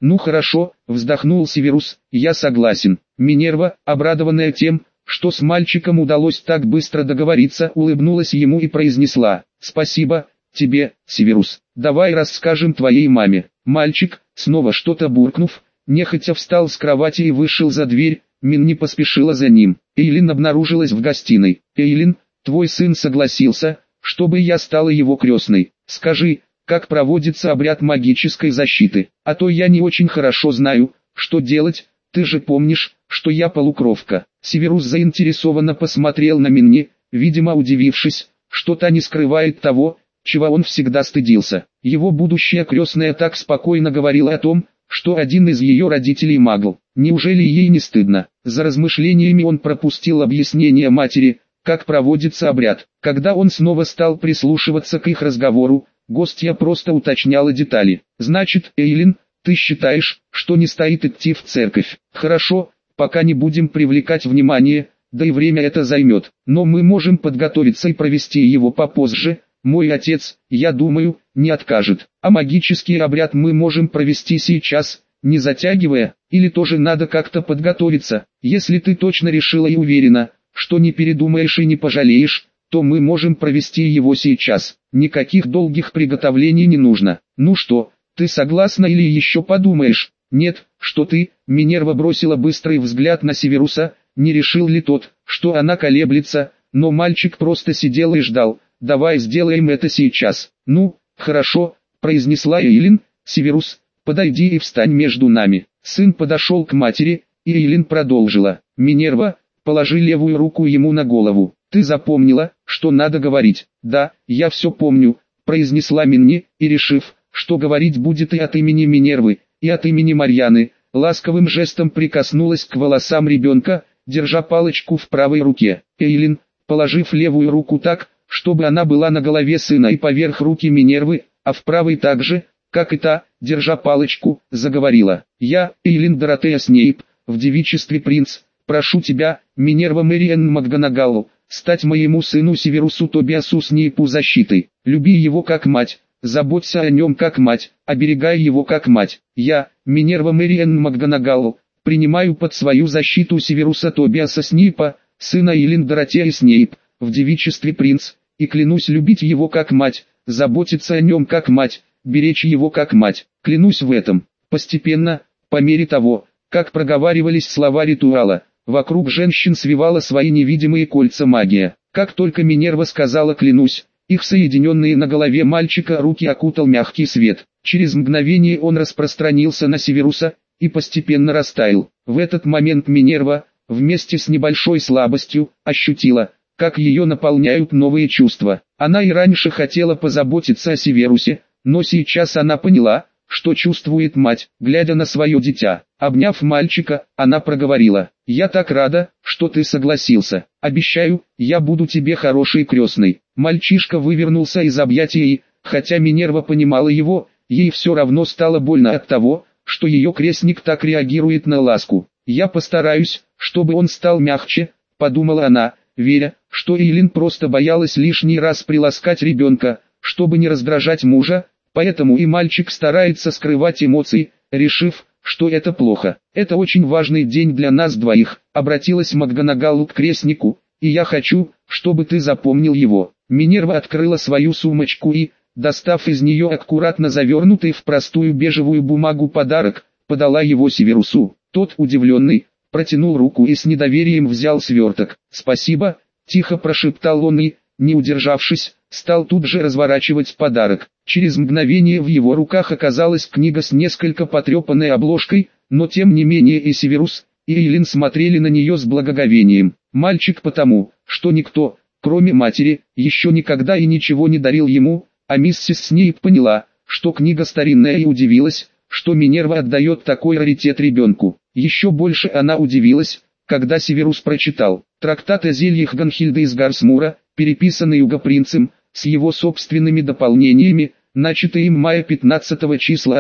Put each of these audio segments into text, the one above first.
Ну хорошо, вздохнул Северус, я согласен. Минерва, обрадованная тем, что с мальчиком удалось так быстро договориться, улыбнулась ему и произнесла: «Спасибо тебе, Северус. Давай расскажем твоей маме». Мальчик, снова что-то буркнув, нехотя встал с кровати и вышел за дверь. Минни поспешила за ним. Эйлин обнаружилась в гостиной. «Эйлин, твой сын согласился, чтобы я стала его крестной. Скажи, как проводится обряд магической защиты, а то я не очень хорошо знаю, что делать, ты же помнишь, что я полукровка». Северус заинтересованно посмотрел на Минни, видимо удивившись, что та не скрывает того, чего он всегда стыдился. Его будущая крестная так спокойно говорила о том, что один из ее родителей магл. Неужели ей не стыдно? За размышлениями он пропустил объяснение матери, как проводится обряд. Когда он снова стал прислушиваться к их разговору, гостья просто уточняла детали. «Значит, Эйлин, ты считаешь, что не стоит идти в церковь? Хорошо, пока не будем привлекать внимание, да и время это займет. Но мы можем подготовиться и провести его попозже. Мой отец, я думаю, не откажет. А магический обряд мы можем провести сейчас, не затягивая, или тоже надо как-то подготовиться. Если ты точно решила и уверена, что не передумаешь и не пожалеешь, то мы можем провести его сейчас. Никаких долгих приготовлений не нужно. Ну что, ты согласна или еще подумаешь?» «Нет, что ты?» Минерва бросила быстрый взгляд на Северуса, не решил ли тот, что она колеблется, но мальчик просто сидел и ждал. «Давай сделаем это сейчас». «Ну, хорошо», произнесла Эйлин. «Северус, подойди и встань между нами». Сын подошел к матери, и Эйлин продолжила: «Минерва, положи левую руку ему на голову. Ты запомнила, что надо говорить?» «Да, я все помню», произнесла Минни, и решив, что говорить будет и от имени Минервы, и от имени Марьяны, ласковым жестом прикоснулась к волосам ребенка, держа палочку в правой руке. Эйлин, положив левую руку так, чтобы она была на голове сына и поверх руки Минервы, а в правой также, как и та, держа палочку, заговорила: «Я, Эйлин Доротея Снейп, в девичестве принц, прошу тебя, Минерва Мэриэн МакГонагалл, стать моему сыну Северусу Тобиасу Снейпу защитой. Люби его как мать, заботься о нем как мать, оберегай его как мать. Я, Минерва Мэриэн МакГонагалл, принимаю под свою защиту Северуса Тобиаса Снейпа, сына Эйлин Доротеи Снейп, в девичестве принц, и клянусь любить его как мать, заботиться о нем как мать, беречь его как мать. Клянусь в этом». Постепенно, по мере того, как проговаривались слова ритуала, вокруг женщин свивала свои невидимые кольца магия. Как только Минерва сказала «клянусь», их соединенные на голове мальчика руки окутал мягкий свет. Через мгновение он распространился на Северуса и постепенно растаял. В этот момент Минерва, вместе с небольшой слабостью, ощутила, как ее наполняют новые чувства. Она и раньше хотела позаботиться о Северусе, но сейчас она поняла, что чувствует мать, глядя на свое дитя. Обняв мальчика, она проговорила: «Я так рада, что ты согласился. Обещаю, я буду тебе хорошей крестной». Мальчишка вывернулся из объятий и, хотя Минерва понимала его, ей все равно стало больно от того, что ее крестник так реагирует на ласку. «Я постараюсь, чтобы он стал мягче», подумала она, веря, что Эйлин просто боялась лишний раз приласкать ребенка, чтобы не раздражать мужа, поэтому и мальчик старается скрывать эмоции, решив, что это плохо. «Это очень важный день для нас двоих», обратилась МакГонагалл к крестнику, «и я хочу, чтобы ты запомнил его». Минерва открыла свою сумочку и, достав из нее аккуратно завернутый в простую бежевую бумагу подарок, подала его Северусу. Тот, удивленный, протянул руку и с недоверием взял сверток. «Спасибо», тихо прошептал он и, не удержавшись, стал тут же разворачивать подарок. Через мгновение в его руках оказалась книга с несколько потрепанной обложкой, но тем не менее и Северус, и Эйлин смотрели на нее с благоговением. Мальчик потому, что никто, кроме матери, еще никогда и ничего не дарил ему, а миссис Снейп поняла, что книга старинная, и удивилась, что Минерва отдает такой раритет ребенку. Еще больше она удивилась, когда Северус прочитал трактат о зельях Ганхильды из Гарсмура, переписанный Юго-принцем, с его собственными дополнениями, начатый им мая 15 числа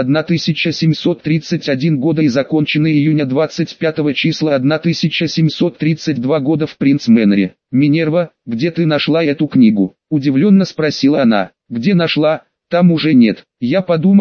1731 года и законченный июня 25 числа 1732 года в Принц Мэннере. «Минерва, где ты нашла эту книгу?» – удивленно спросила она. «Где нашла? Там уже нет. Я подумала,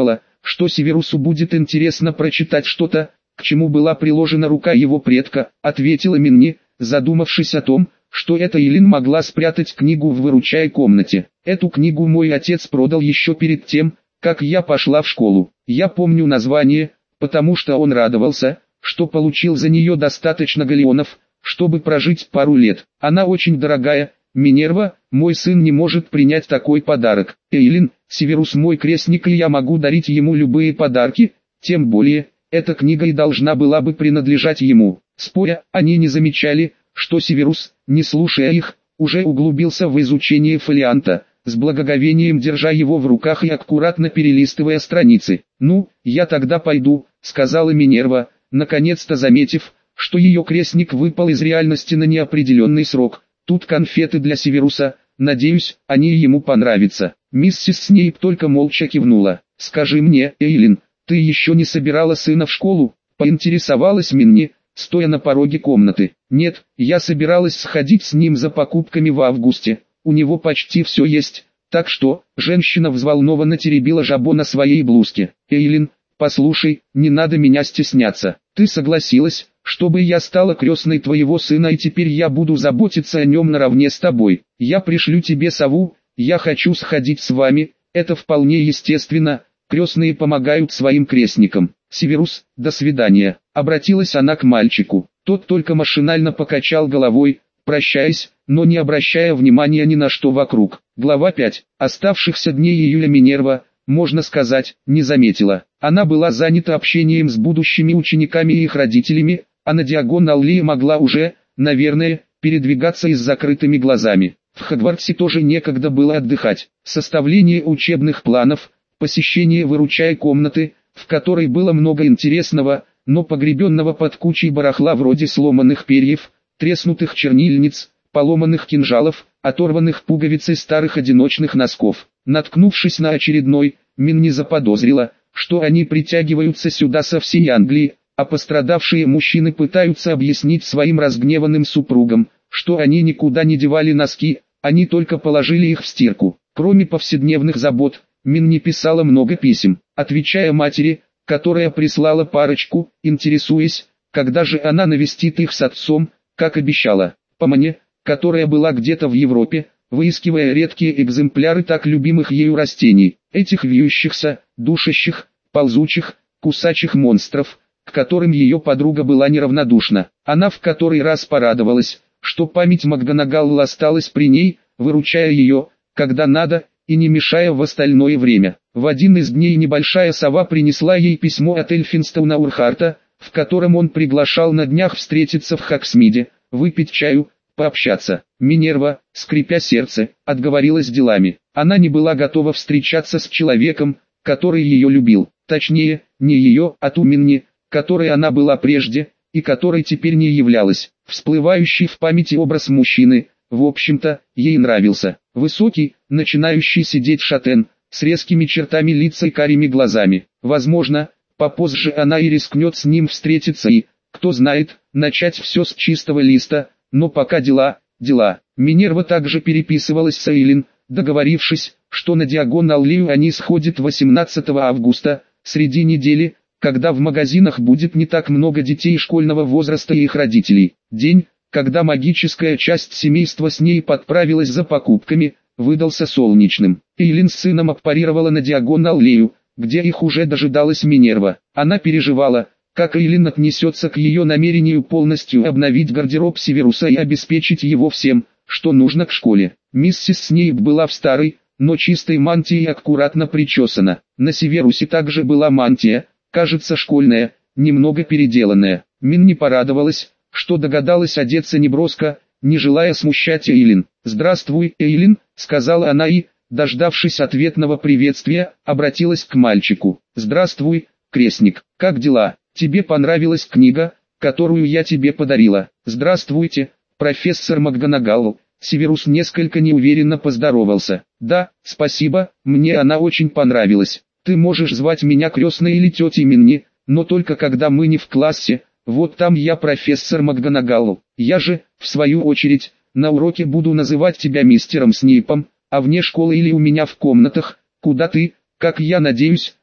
что Северусу будет интересно прочитать что-то, к чему была приложена рука его предка, ответила Минни, задумавшись о том, что эта Эйлин могла спрятать книгу в выручай комнате. Эту книгу мой отец продал еще перед тем, как я пошла в школу. Я помню название, потому что он радовался, что получил за нее достаточно галеонов, чтобы прожить пару лет. Она очень дорогая, Минерва, мой сын не может принять такой подарок. Эйлин, Северус мой крестник, и я могу дарить ему любые подарки, тем более, эта книга и должна была бы принадлежать ему. Споря, они не замечали, что Северус, не слушая их, уже углубился в изучение фолианта, с благоговением держа его в руках и аккуратно перелистывая страницы. «Ну, я тогда пойду», — сказала Минерва, наконец-то заметив, что ее крестник выпал из реальности на неопределенный срок. «Тут конфеты для Северуса, надеюсь, они ему понравятся». Миссис Снейп только молча кивнула. «Скажи мне, Эйлин, ты еще не собирала сына в школу?» — поинтересовалась Минни, стоя на пороге комнаты. «Нет, я собиралась сходить с ним за покупками в августе, у него почти все есть, так что...» Женщина взволнованно теребила жабо на своей блузке. «Эйлин, послушай, не надо меня стесняться. Ты согласилась, чтобы я стала крестной твоего сына, и теперь я буду заботиться о нем наравне с тобой. Я пришлю тебе сову, я хочу сходить с вами, это вполне естественно, крестные помогают своим крестникам. Северус, до свидания». Обратилась она к мальчику. Тот только машинально покачал головой, прощаясь, но не обращая внимания ни на что вокруг. Глава 5. Оставшихся дней июля Минерва, можно сказать, не заметила. Она была занята общением с будущими учениками и их родителями, а на диагоналле могла уже, наверное, передвигаться и с закрытыми глазами. В Хогвартсе тоже некогда было отдыхать. Составление учебных планов, посещение выручай комнаты, в которой было много интересного, но погребенного под кучей барахла вроде сломанных перьев, треснутых чернильниц, поломанных кинжалов, оторванных пуговиц и старых одиночных носков. Наткнувшись на очередной, Минни заподозрила, что они притягиваются сюда со всей Англии, а пострадавшие мужчины пытаются объяснить своим разгневанным супругам, что они никуда не девали носки, они только положили их в стирку. Кроме повседневных забот, Минни писала много писем, отвечая матери, которая прислала парочку, интересуясь, когда же она навестит их с отцом, как обещала. По Мане, которая была где-то в Европе, выискивая редкие экземпляры так любимых ею растений, этих вьющихся, душащих, ползучих, кусачих монстров, к которым ее подруга была неравнодушна. Она в который раз порадовалась, что память МакГонагал осталась при ней, выручая ее, когда надо, и не мешая в остальное время. В один из дней небольшая сова принесла ей письмо от Эльфинстоуна Урхарта, в котором он приглашал на днях встретиться в Хоксмиде, выпить чаю, пообщаться. Минерва, скрипя сердце, отговорилась делами. Она не была готова встречаться с человеком, который ее любил. Точнее, не ее, а ту Минни, которой она была прежде, и которой теперь не являлась. Всплывающий в памяти образ мужчины, в общем-то, ей нравился. Высокий, начинающий сидеть шатен, с резкими чертами лица и карими глазами. Возможно, попозже она и рискнет с ним встретиться и, кто знает, начать все с чистого листа, но пока дела. Минерва также переписывалась с Эйлин, договорившись, что на диагоналлею они сходят 18 августа, среди недели, когда в магазинах будет не так много детей школьного возраста и их родителей. День, когда магическая часть семейства с ней подправилась за покупками, выдался солнечным. Эйлин с сыном аппарировала на диагоналлею, где их уже дожидалась Минерва. Она переживала, как Эйлин отнесется к ее намерению полностью обновить гардероб Северуса и обеспечить его всем, что нужно к школе. Миссис Снейп была в старой, но чистой мантии и аккуратно причесана. На Северусе также была мантия, кажется школьная, немного переделанная. Минни порадовалась, что догадалась одеться неброско, не желая смущать Эйлин. «Здравствуй, Эйлин», — сказала она и, дождавшись ответного приветствия, обратилась к мальчику. «Здравствуй, крестник, как дела? Тебе понравилась книга, которую я тебе подарила?» «Здравствуйте, профессор МакГонагал». Северус несколько неуверенно поздоровался. «Да, спасибо, мне она очень понравилась. Ты можешь звать меня крестной или тетей Минни, но только когда мы не в классе. Вот там я профессор МакГонагал. Я же, в свою очередь, на уроке буду называть тебя мистером Снейпом, а вне школы или у меня в комнатах, куда ты, как я надеюсь,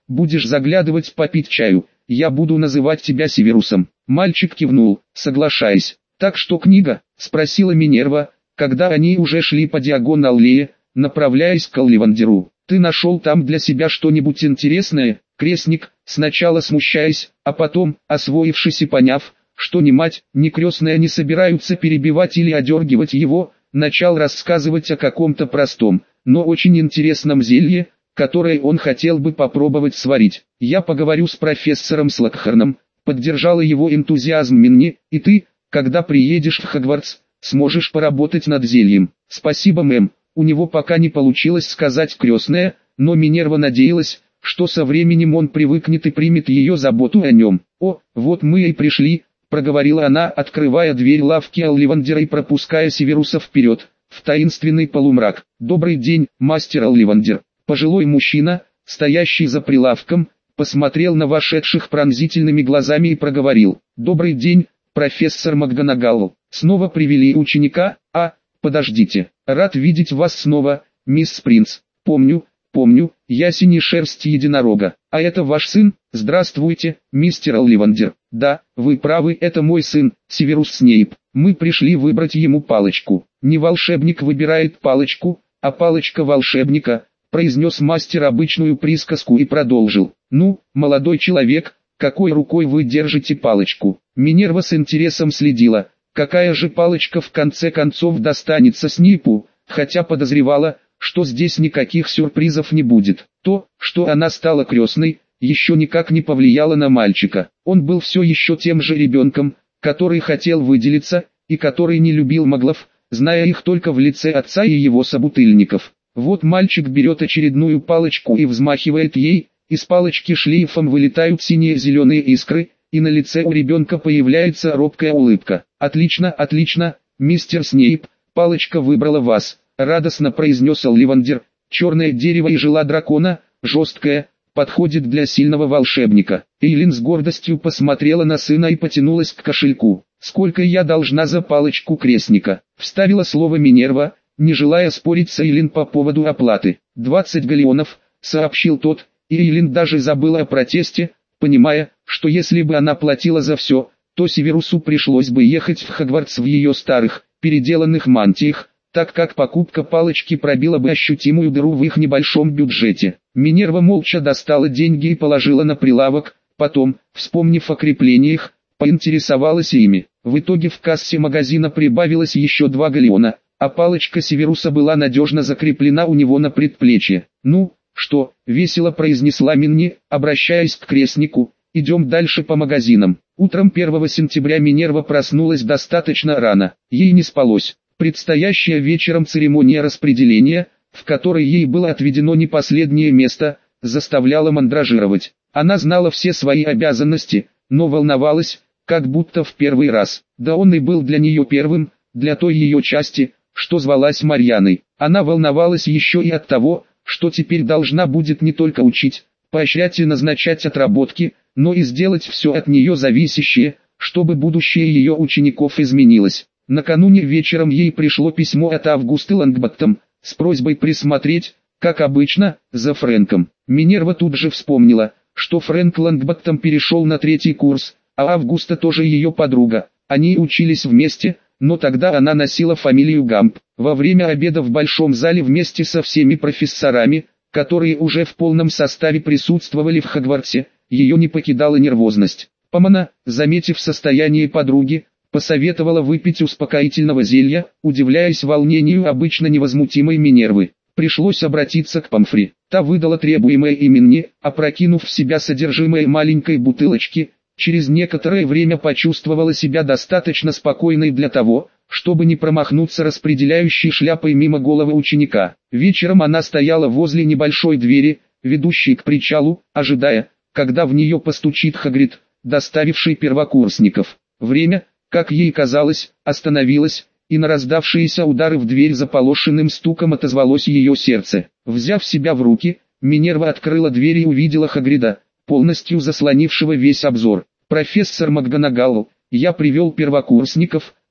будешь заглядывать попить чаю, я буду называть тебя Северусом». Мальчик кивнул, соглашаясь. «Так что книга?» — спросила Минерва, когда они уже шли по диагоналлее, направляясь к Олливандеру. «Ты нашел там для себя что-нибудь интересное?» Крестник, сначала смущаясь, а потом, освоившись и поняв, что ни мать, ни крестная не собираются перебивать или одергивать его, начал рассказывать о каком-то простом, но очень интересном зелье, которое он хотел бы попробовать сварить. «Я поговорю с профессором Слокхорном», — поддержала его энтузиазм Минни, «и ты, когда приедешь в Хогвартс, сможешь поработать над зельем». «Спасибо, мэм». У него пока не получилось сказать крестная, но Минерва надеялась, что со временем он привыкнет и примет ее заботу о нем. «О, вот мы и пришли», — проговорила она, открывая дверь лавки Олливандера и пропуская Северуса вперед, в таинственный полумрак. «Добрый день, мастер Олливандер». Пожилой мужчина, стоящий за прилавком, посмотрел на вошедших пронзительными глазами и проговорил: «Добрый день, профессор МакГонагал. Снова привели ученика? Подождите. Рад видеть вас снова, мисс Принц. Помню, я синий шерсть единорога. А это ваш сын? Здравствуйте, мистер Олливандер. Да, вы правы, это мой сын, Северус Снейп. Мы пришли выбрать ему палочку». «Не волшебник выбирает палочку, а палочка волшебника», произнес мастер обычную присказку и продолжил: «Ну, молодой человек, какой рукой вы держите палочку?» Минерва с интересом следила, какая же палочка в конце концов достанется Снейпу, хотя подозревала, что здесь никаких сюрпризов не будет. То, что она стала крестной, еще никак не повлияло на мальчика. Он был все еще тем же ребенком, который хотел выделиться, и который не любил маглов, зная их только в лице отца и его собутыльников. Вот мальчик берет очередную палочку и взмахивает ей, из палочки шлейфом вылетают синие-зеленые искры, и на лице у ребенка появляется робкая улыбка. «Отлично, отлично, мистер Снейп, палочка выбрала вас», — радостно произнес Олливандер. «Черное дерево и жила дракона, жесткое, подходит для сильного волшебника». Эйлин с гордостью посмотрела на сына и потянулась к кошельку. «Сколько я должна за палочку крестника?» — вставила слово Минерва, не желая спорить с Эйлин по поводу оплаты. 20 галеонов, сообщил тот, и Эйлин даже забыла о протесте, понимая, что если бы она платила за все, то Северусу пришлось бы ехать в Хогвартс в ее старых, переделанных мантиях, так как покупка палочки пробила бы ощутимую дыру в их небольшом бюджете. Минерва молча достала деньги и положила на прилавок, потом, вспомнив о креплениях, поинтересовалась ими. В итоге в кассе магазина прибавилось еще 2 галеона, а палочка Северуса была надежно закреплена у него на предплечье. «Ну, что?» — весело произнесла Минни, обращаясь к крестнику. «Идем дальше по магазинам». Утром 1 сентября Минерва проснулась достаточно рано. Ей не спалось. Предстоящая вечером церемония распределения, в которой ей было отведено не последнее место, заставляла мандражировать. Она знала все свои обязанности, но волновалась, как будто в первый раз. Да он и был для нее первым, для той ее части, что звалась Марьяной. Она волновалась еще и от того, что теперь должна будет не только учить, поощрять и назначать отработки, но и сделать все от нее зависящее, чтобы будущее ее учеников изменилось. Накануне вечером ей пришло письмо от Августы Лонгботтом, с просьбой присмотреть, как обычно, за Фрэнком. Минерва тут же вспомнила, что Фрэнк Лонгботтом перешел на 3-й курс, а Августа тоже ее подруга. Они учились вместе, но тогда она носила фамилию Гамп. Во время обеда в большом зале вместе со всеми профессорами, которые уже в полном составе присутствовали в Хогвартсе, ее не покидала нервозность. Помана, заметив состояние подруги, посоветовала выпить успокоительного зелья, удивляясь волнению обычно невозмутимой Минервы. Пришлось обратиться к Помфри. Та выдала требуемое имени, опрокинув в себя содержимое маленькой бутылочки. Через некоторое время почувствовала себя достаточно спокойной для того, чтобы не промахнуться распределяющей шляпой мимо головы ученика. Вечером она стояла возле небольшой двери, ведущей к причалу, ожидая, когда в нее постучит Хагрид, доставивший первокурсников. Время, как ей казалось, остановилось, и на раздавшиеся удары в дверь заполошенным стуком отозвалось ее сердце. Взяв себя в руки, Минерва открыла дверь и увидела Хагрида, полностью заслонившего весь обзор. «Профессор МакГонагал, я привел первокурсников»,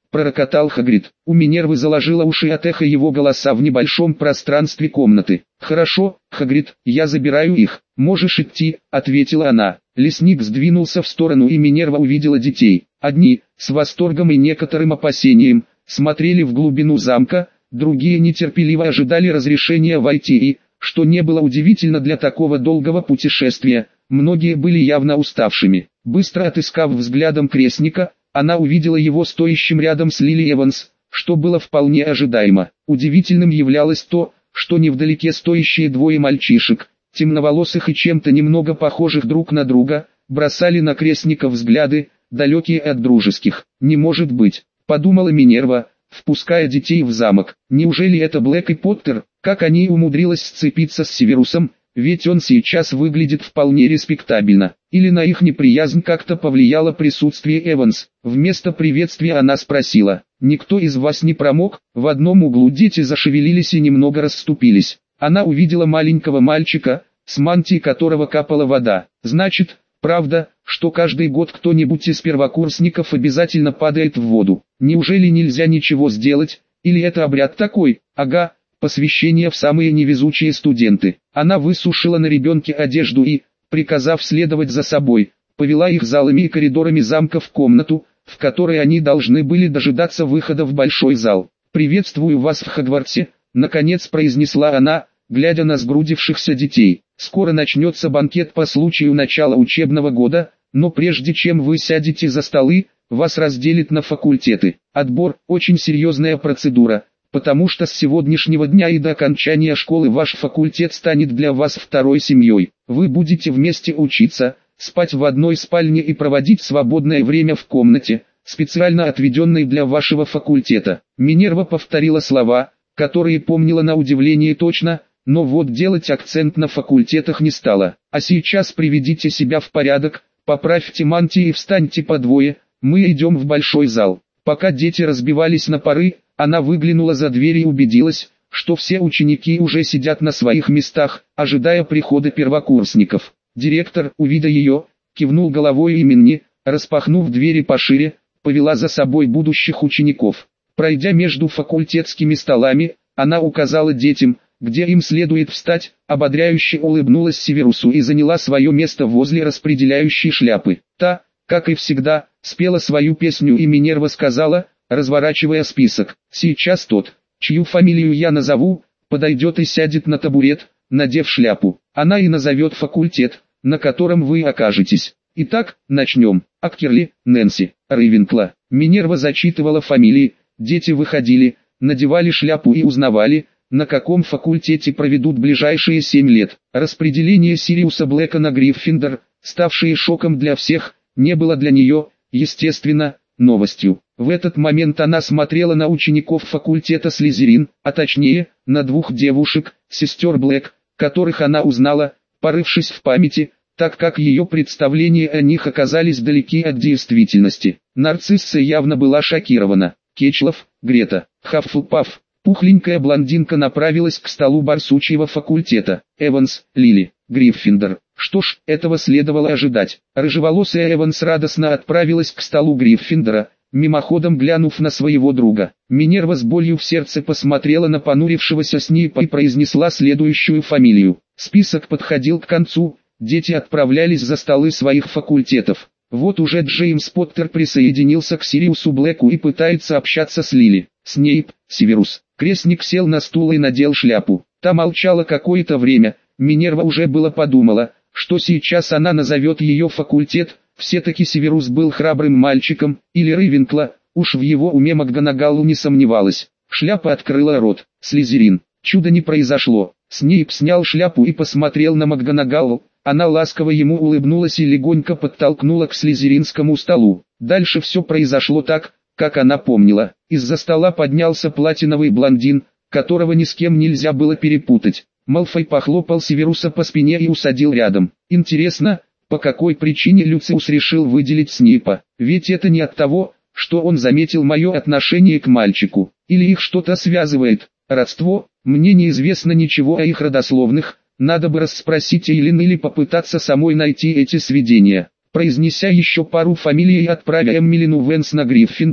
пророкотал Хагрид. У Минервы заложило уши от эха его голоса в небольшом пространстве комнаты. «Хорошо, Хагрид, я забираю их, можешь идти», — ответила она. Лесник сдвинулся в сторону, и Минерва увидела детей. Одни, с восторгом и некоторым опасением, смотрели в глубину замка, другие нетерпеливо ожидали разрешения войти и, что не было удивительно для такого долгого путешествия, многие были явно уставшими. Быстро отыскав взглядом крестника, она увидела его стоящим рядом с Лили Эванс, что было вполне ожидаемо. Удивительным являлось то, что невдалеке стоящие двое мальчишек, темноволосых и чем-то немного похожих друг на друга, бросали на крестника взгляды, далекие от дружеских. «Не может быть», — подумала Минерва, впуская детей в замок. «Неужели это Блэк и Поттер?» Как они умудрилась сцепиться с Северусом, ведь он сейчас выглядит вполне респектабельно. Или на их неприязнь как-то повлияло присутствие Эванс. Вместо приветствия она спросила: «Никто из вас не промок?» В одном углу дети зашевелились и немного расступились. Она увидела маленького мальчика, с мантии которого капала вода. «Значит, правда, что каждый год кто-нибудь из первокурсников обязательно падает в воду? Неужели нельзя ничего сделать? Или это обряд такой?» «Ага, посвящение в самые невезучие студенты». Она высушила на ребенке одежду и, приказав следовать за собой, повела их залами и коридорами замка в комнату, в которой они должны были дожидаться выхода в большой зал. «Приветствую вас в Хогвартсе», — наконец произнесла она, глядя на сгрудившихся детей. «Скоро начнется банкет по случаю начала учебного года, но прежде чем вы сядете за столы, вас разделят на факультеты. Отбор – очень серьезная процедура, потому что с сегодняшнего дня и до окончания школы ваш факультет станет для вас второй семьей. Вы будете вместе учиться, спать в одной спальне и проводить свободное время в комнате, специально отведенной для вашего факультета». Минерва повторила слова, которые помнила на удивление точно, но вот делать акцент на факультетах не стала. «А сейчас приведите себя в порядок, поправьте мантии и встаньте по двое, мы идем в большой зал». Пока дети разбивались на пары, она выглянула за дверь и убедилась, что все ученики уже сидят на своих местах, ожидая прихода первокурсников. Директор, увидя ее, кивнул головой имени, распахнув двери пошире, повела за собой будущих учеников. Пройдя между факультетскими столами, она указала детям, где им следует встать, ободряюще улыбнулась Северусу и заняла свое место возле распределяющей шляпы. Та, как и всегда, спела свою песню, и Минерва сказала, разворачивая список: «Сейчас тот, чью фамилию я назову, подойдет и сядет на табурет, надев шляпу. Она и назовет факультет, на котором вы окажетесь. Итак, начнем. Аккерли, Нэнси, Рейвенкла». Минерва зачитывала фамилии, дети выходили, надевали шляпу и узнавали, на каком факультете проведут ближайшие 7 лет. Распределение Сириуса Блэка на Гриффиндор, ставшее шоком для всех, не было для нее, естественно, новостью. В этот момент она смотрела на учеников факультета Слизерин, а точнее, на двух девушек, сестер Блэк, которых она узнала, порывшись в памяти, так как ее представления о них оказались далеки от действительности. Нарцисса явно была шокирована. Кетчлов, Грета, Хаффлпафф. Пухленькая блондинка направилась к столу барсучьего факультета. Эванс, Лили, Гриффиндор. Что ж, этого следовало ожидать. Рыжеволосая Эванс радостно отправилась к столу Гриффиндора, мимоходом глянув на своего друга. Минерва с болью в сердце посмотрела на понурившегося Снейпа и произнесла следующую фамилию. Список подходил к концу, дети отправлялись за столы своих факультетов. Вот уже Джеймс Поттер присоединился к Сириусу Блэку и пытается общаться с Лили. Снейп, Северус. Крестник сел на стул и надел шляпу. Та молчала какое-то время. Минерва уже было подумала, что сейчас она назовет ее факультет. Все-таки Северус был храбрым мальчиком, или Рейвенкла, уж в его уме МакГонагалл не сомневалась. Шляпа открыла рот. Слизерин. Чудо не произошло. Снейп снял шляпу и посмотрел на МакГонагалл. Она ласково ему улыбнулась и легонько подтолкнула к слизеринскому столу. Дальше все произошло так, как она помнила. Из-за стола поднялся платиновый блондин, которого ни с кем нельзя было перепутать. Малфой похлопал Северуса по спине и усадил рядом. Интересно, по какой причине Люциус решил выделить Снейпа? Ведь это не от того, что он заметил мое отношение к мальчику. Или их что-то связывает. Родство, мне неизвестно ничего о их родословных. Надо бы расспросить Эйлин или попытаться самой найти эти сведения. Произнеся еще пару фамилий и отправя Эммилину Венс на Гриффиндор,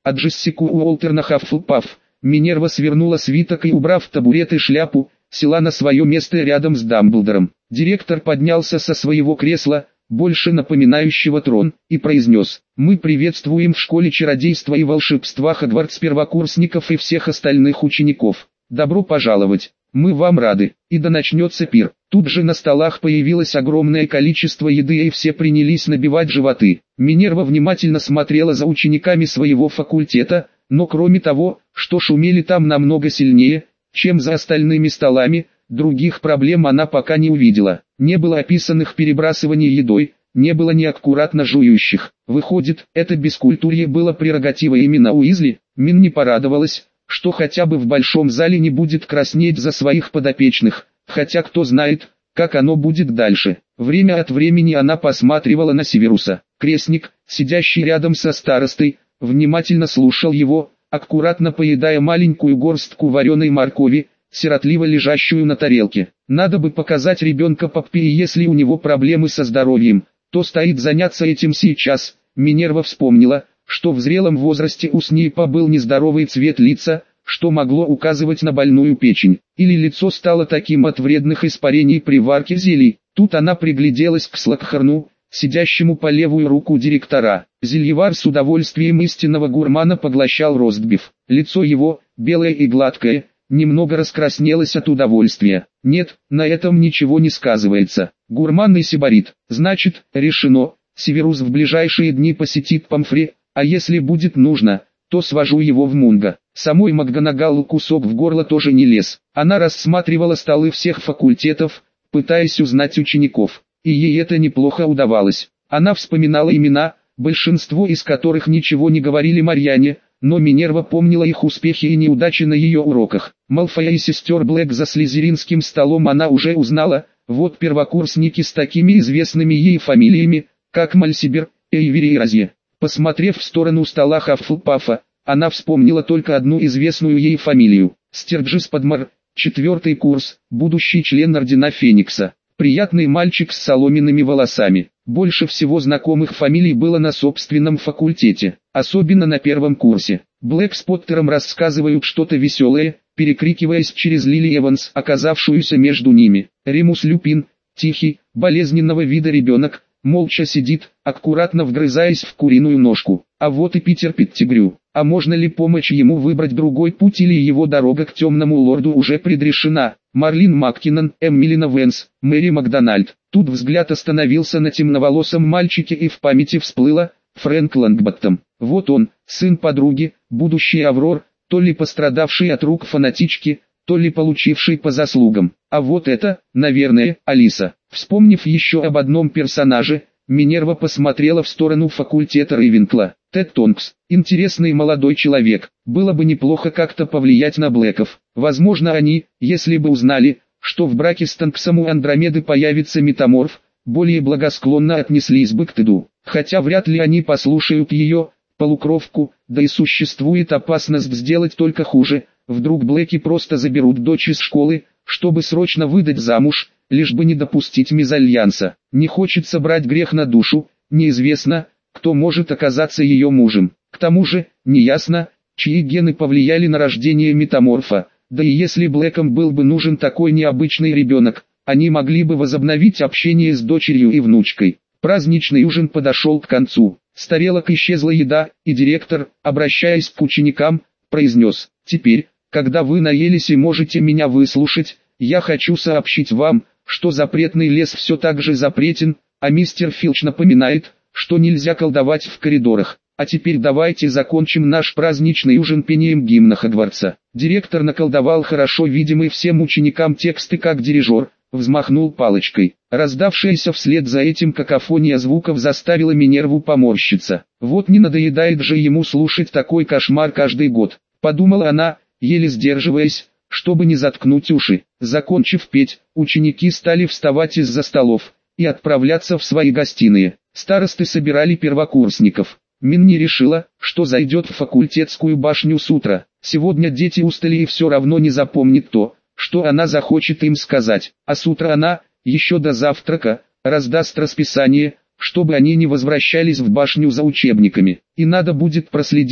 А Джессику Уолтер на Хаффлпаф. Минерва свернула свиток и, убрав табурет и шляпу, села на свое место рядом с Дамблдором. Директор поднялся со своего кресла, больше напоминающего трон, и произнес: «Мы приветствуем в школе чародейства и волшебства Хогвартс первокурсников и всех остальных учеников. Добро пожаловать, мы вам рады, и да начнется пир». Тут же на столах появилось огромное количество еды и все принялись набивать животы. Минерва внимательно смотрела за учениками своего факультета, но кроме того, что шумели там намного сильнее, чем за остальными столами, других проблем она пока не увидела. Не было описанных перебрасываний едой, не было неаккуратно жующих. Выходит, это бескультурье было прерогативой именно Уизли. Мин не порадовалась, что хотя бы в большом зале не будет краснеть за своих подопечных, хотя кто знает, как оно будет дальше. Время от времени она посматривала на Северуса. Крестник, сидящий рядом со старостой, внимательно слушал его, аккуратно поедая маленькую горстку вареной моркови, сиротливо лежащую на тарелке. Надо бы показать ребенка Поппи, и если у него проблемы со здоровьем, то стоит заняться этим сейчас. Минерва вспомнила, что в зрелом возрасте у Снейпа был нездоровый цвет лица, что могло указывать на больную печень, или лицо стало таким от вредных испарений при варке зелий. Тут она пригляделась к Слокхорну, сидящему по левую руку директора. Зельевар с удовольствием истинного гурмана поглощал ростбиф. Лицо его, белое и гладкое, немного раскраснелось от удовольствия. Нет, на этом ничего не сказывается. Гурман и сибарит. Значит, решено, Северус в ближайшие дни посетит Помфри, а если будет нужно, то свожу его в Мунго. Самой МакГонагалл кусок в горло тоже не лез. Она рассматривала столы всех факультетов, пытаясь узнать учеников, и ей это неплохо удавалось. Она вспоминала имена, большинство из которых ничего не говорили Марьяне, но Минерва помнила их успехи и неудачи на ее уроках. Малфоя и сестер Блэк за слизеринским столом она уже узнала, вот первокурсники с такими известными ей фамилиями, как Мальсибер, Эйвери и Розье. Посмотрев в сторону стола Хаффлпафа, она вспомнила только одну известную ей фамилию – Стерджис Подмар, 4-й курс, будущий член Ордена Феникса. Приятный мальчик с соломенными волосами. Больше всего знакомых фамилий было на собственном факультете, особенно на первом курсе. Блэк с Поттером рассказывают что-то веселое, перекрикиваясь через Лили Эванс, оказавшуюся между ними. Ремус Люпин, тихий, болезненного вида ребенок, молча сидит, аккуратно вгрызаясь в куриную ножку. А вот и Питер Петтигрю. А можно ли помочь ему выбрать другой путь, или его дорога к темному лорду уже предрешена? Марлин Маккинон, Эмилина Венс, Мэри Макдональд. Тут взгляд остановился на темноволосом мальчике и в памяти всплыло: Фрэнк Лонгботтом. Вот он, сын подруги, будущий Аврор, то ли пострадавший от рук фанатички, то ли получивший по заслугам. А вот это, наверное, Алиса. Вспомнив еще об одном персонаже, Минерва посмотрела в сторону факультета Рейвенкла. Тед Тонкс, интересный молодой человек. Было бы неплохо как-то повлиять на Блэков. Возможно, они, если бы узнали, что в браке с Тонксом у Андромеды появится метаморф, более благосклонно отнеслись бы к Теду. Хотя вряд ли они послушают ее, полукровку, да и существует опасность сделать только хуже. Вдруг Блэки просто заберут дочь из школы, чтобы срочно выдать замуж, лишь бы не допустить мезальянса. Не хочется брать грех на душу, неизвестно, кто может оказаться ее мужем. К тому же, неясно, чьи гены повлияли на рождение метаморфа. Да и если Блэкам был бы нужен такой необычный ребенок, они могли бы возобновить общение с дочерью и внучкой. Праздничный ужин подошел к концу. С тарелок исчезла еда, и директор, обращаясь к ученикам, произнес: «Теперь, когда вы наелись и можете меня выслушать, я хочу сообщить вам, что запретный лес все так же запретен, а мистер Филч напоминает, что нельзя колдовать в коридорах. А теперь давайте закончим наш праздничный ужин пением гимна Хогвартса». Директор наколдовал хорошо видимый всем ученикам тексты как дирижер, взмахнул палочкой. Раздавшаяся вслед за этим какофония звуков заставила Минерву поморщиться. Вот не надоедает же ему слушать такой кошмар каждый год, подумала она, еле сдерживаясь, чтобы не заткнуть уши. Закончив петь, ученики стали вставать из-за столов и отправляться в свои гостиные. Старосты собирали первокурсников. Минни решила, что зайдет в факультетскую башню с утра. Сегодня дети устали и все равно не запомнит то, что она захочет им сказать. А с утра она, еще до завтрака, раздаст расписание, чтобы они не возвращались в башню за учебниками. И надо будет проследить,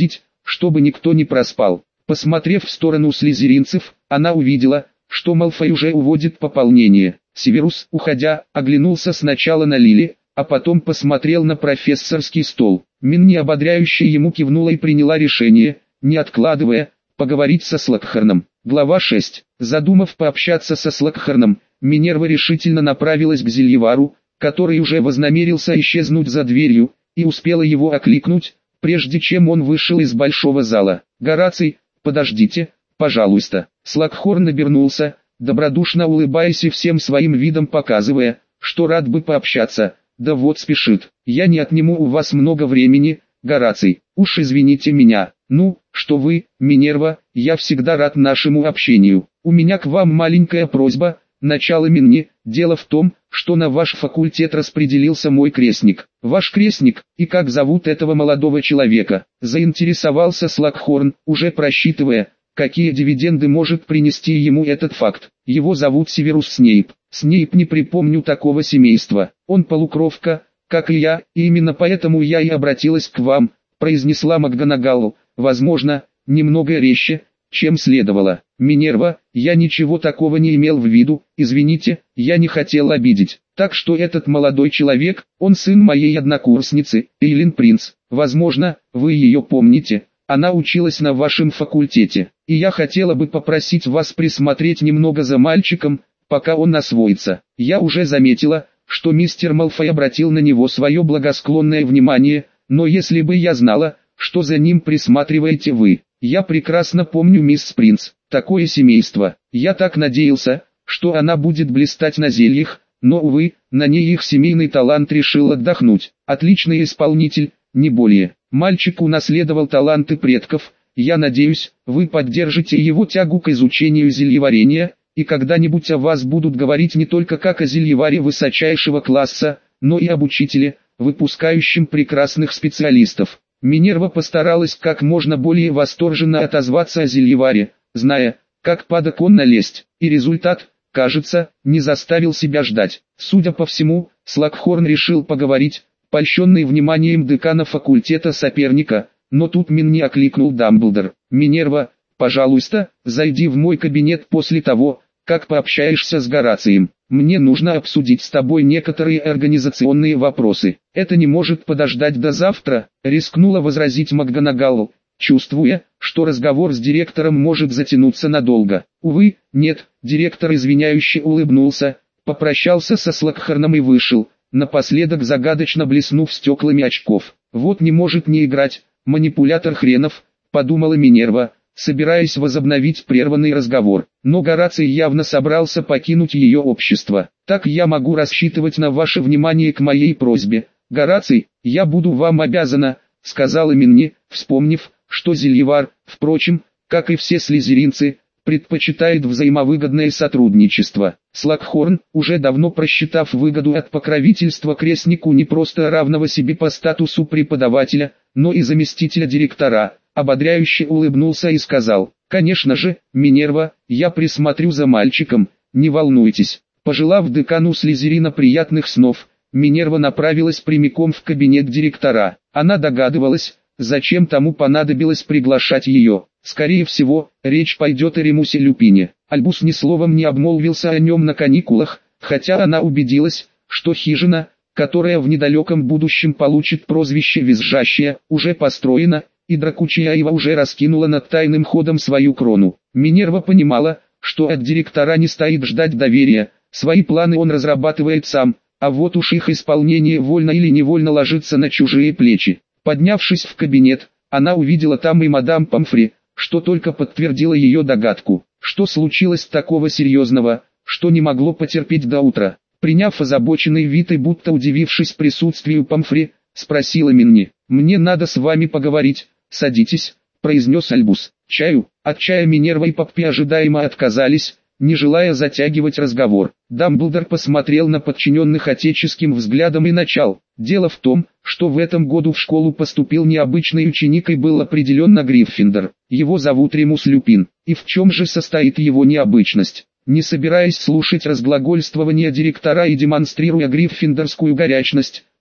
чтобы никто не проспал. Посмотрев в сторону слизеринцев, она увидела, что Малфой уже уводит пополнение. Северус, уходя, оглянулся сначала на Лили, а потом посмотрел на профессорский стол. Минни ободряюще ему кивнула и приняла решение, не откладывая, поговорить со Слакхорном. Глава 6. Задумав пообщаться со Слакхорном, Минерва решительно направилась к Зельевару, который уже вознамерился исчезнуть за дверью, и успела его окликнуть, прежде чем он вышел из большого зала. «Гораций, подождите, пожалуйста». Слакхорн обернулся, добродушно улыбаясь и всем своим видом показывая, что рад бы пообщаться. «Да вот спешит. Я не отниму у вас много времени, Гораций. Уж извините меня. Ну, что вы, Минерва, я всегда рад нашему общению. У меня к вам маленькая просьба». Начало Минни. «Дело в том, что на ваш факультет распределился мой крестник». «Ваш крестник? И как зовут этого молодого человека?» Заинтересовался Слакхорн, уже просчитывая, какие дивиденды может принести ему этот факт. «Его зовут Северус Снейп». «Снейп, не припомню такого семейства. Он полукровка, как и я, и именно поэтому я и обратилась к вам», произнесла МакГонагалл, возможно, немного резче, чем следовало. «Минерва, я ничего такого не имел в виду, извините, я не хотел обидеть. Так что этот молодой человек, он сын моей однокурсницы, Эйлин Принц. Возможно, вы ее помните, она училась на вашем факультете, и я хотела бы попросить вас присмотреть немного за мальчиком, пока он освоится. Я уже заметила, что мистер Малфой обратил на него свое благосклонное внимание, но если бы я знала, что за ним присматриваете вы. Я прекрасно помню мисс Принц, такое семейство. Я так надеялся, что она будет блистать на зельях, но, увы, на ней их семейный талант решил отдохнуть. Отличный исполнитель, не более. Мальчик унаследовал таланты предков, я надеюсь, вы поддержите его тягу к изучению зельеварения, и когда-нибудь о вас будут говорить не только как о зельеваре высочайшего класса, но и об учителе, выпускающем прекрасных специалистов». Минерва постаралась как можно более восторженно отозваться о зельеваре, зная, как падок он налезть, и результат, кажется, не заставил себя ждать. Судя по всему, Слакхорн решил поговорить, польщенный вниманием декана факультета соперника, но тут Минни окликнул Дамблдор. «Минерва, пожалуйста, зайди в мой кабинет после того, как пообщаешься с Горацием. Мне нужно обсудить с тобой некоторые организационные вопросы». «Это не может подождать до завтра», — рискнула возразить МакГонагалл, чувствуя, что разговор с директором может затянуться надолго. «Увы, нет», — директор извиняюще улыбнулся, попрощался со Слакхорном и вышел, напоследок загадочно блеснув стеклами очков. «Вот не может не играть, манипулятор хренов», — подумала Минерва, собираясь возобновить прерванный разговор. Но Гораций явно собрался покинуть ее общество. «Так я могу рассчитывать на ваше внимание к моей просьбе. Гораций, я буду вам обязана», — сказала Минни, вспомнив, что Зельевар, впрочем, как и все слизеринцы, предпочитает взаимовыгодное сотрудничество. Слакхорн, уже давно просчитав выгоду от покровительства крестнику не просто равного себе по статусу преподавателя, но и заместителя директора, ободряюще улыбнулся и сказал: «Конечно же, Минерва, я присмотрю за мальчиком, не волнуйтесь». Пожелав декану Слизерина приятных снов, Минерва направилась прямиком в кабинет директора. Она догадывалась, зачем тому понадобилось приглашать ее. Скорее всего, речь пойдет о Ремусе Люпине. Альбус ни словом не обмолвился о нем на каникулах, хотя она убедилась, что хижина, которая в недалеком будущем получит прозвище «Визжащая», уже построена, и Дракучияева уже раскинула над тайным ходом свою крону. Минерва понимала, что от директора не стоит ждать доверия, свои планы он разрабатывает сам, а вот уж их исполнение вольно или невольно ложится на чужие плечи. Поднявшись в кабинет, она увидела там и мадам Помфри, что только подтвердило ее догадку. Что случилось такого серьезного, что не могло потерпеть до утра? Приняв озабоченный вид и будто удивившись присутствию Помфри, спросила Минни: «Мне надо с вами поговорить, садитесь», — произнес Альбус. «Чаю?» От чая Минерва и Поппи ожидаемо отказались, не желая затягивать разговор. Дамблдор посмотрел на подчиненных отеческим взглядом и начал: «Дело в том, что в этом году в школу поступил необычный ученик и был определенно Гриффиндор. Его зовут Ремус Люпин. И в чем же состоит его необычность?» Не собираясь слушать разглагольствования директора и демонстрируя гриффиндорскую горячность,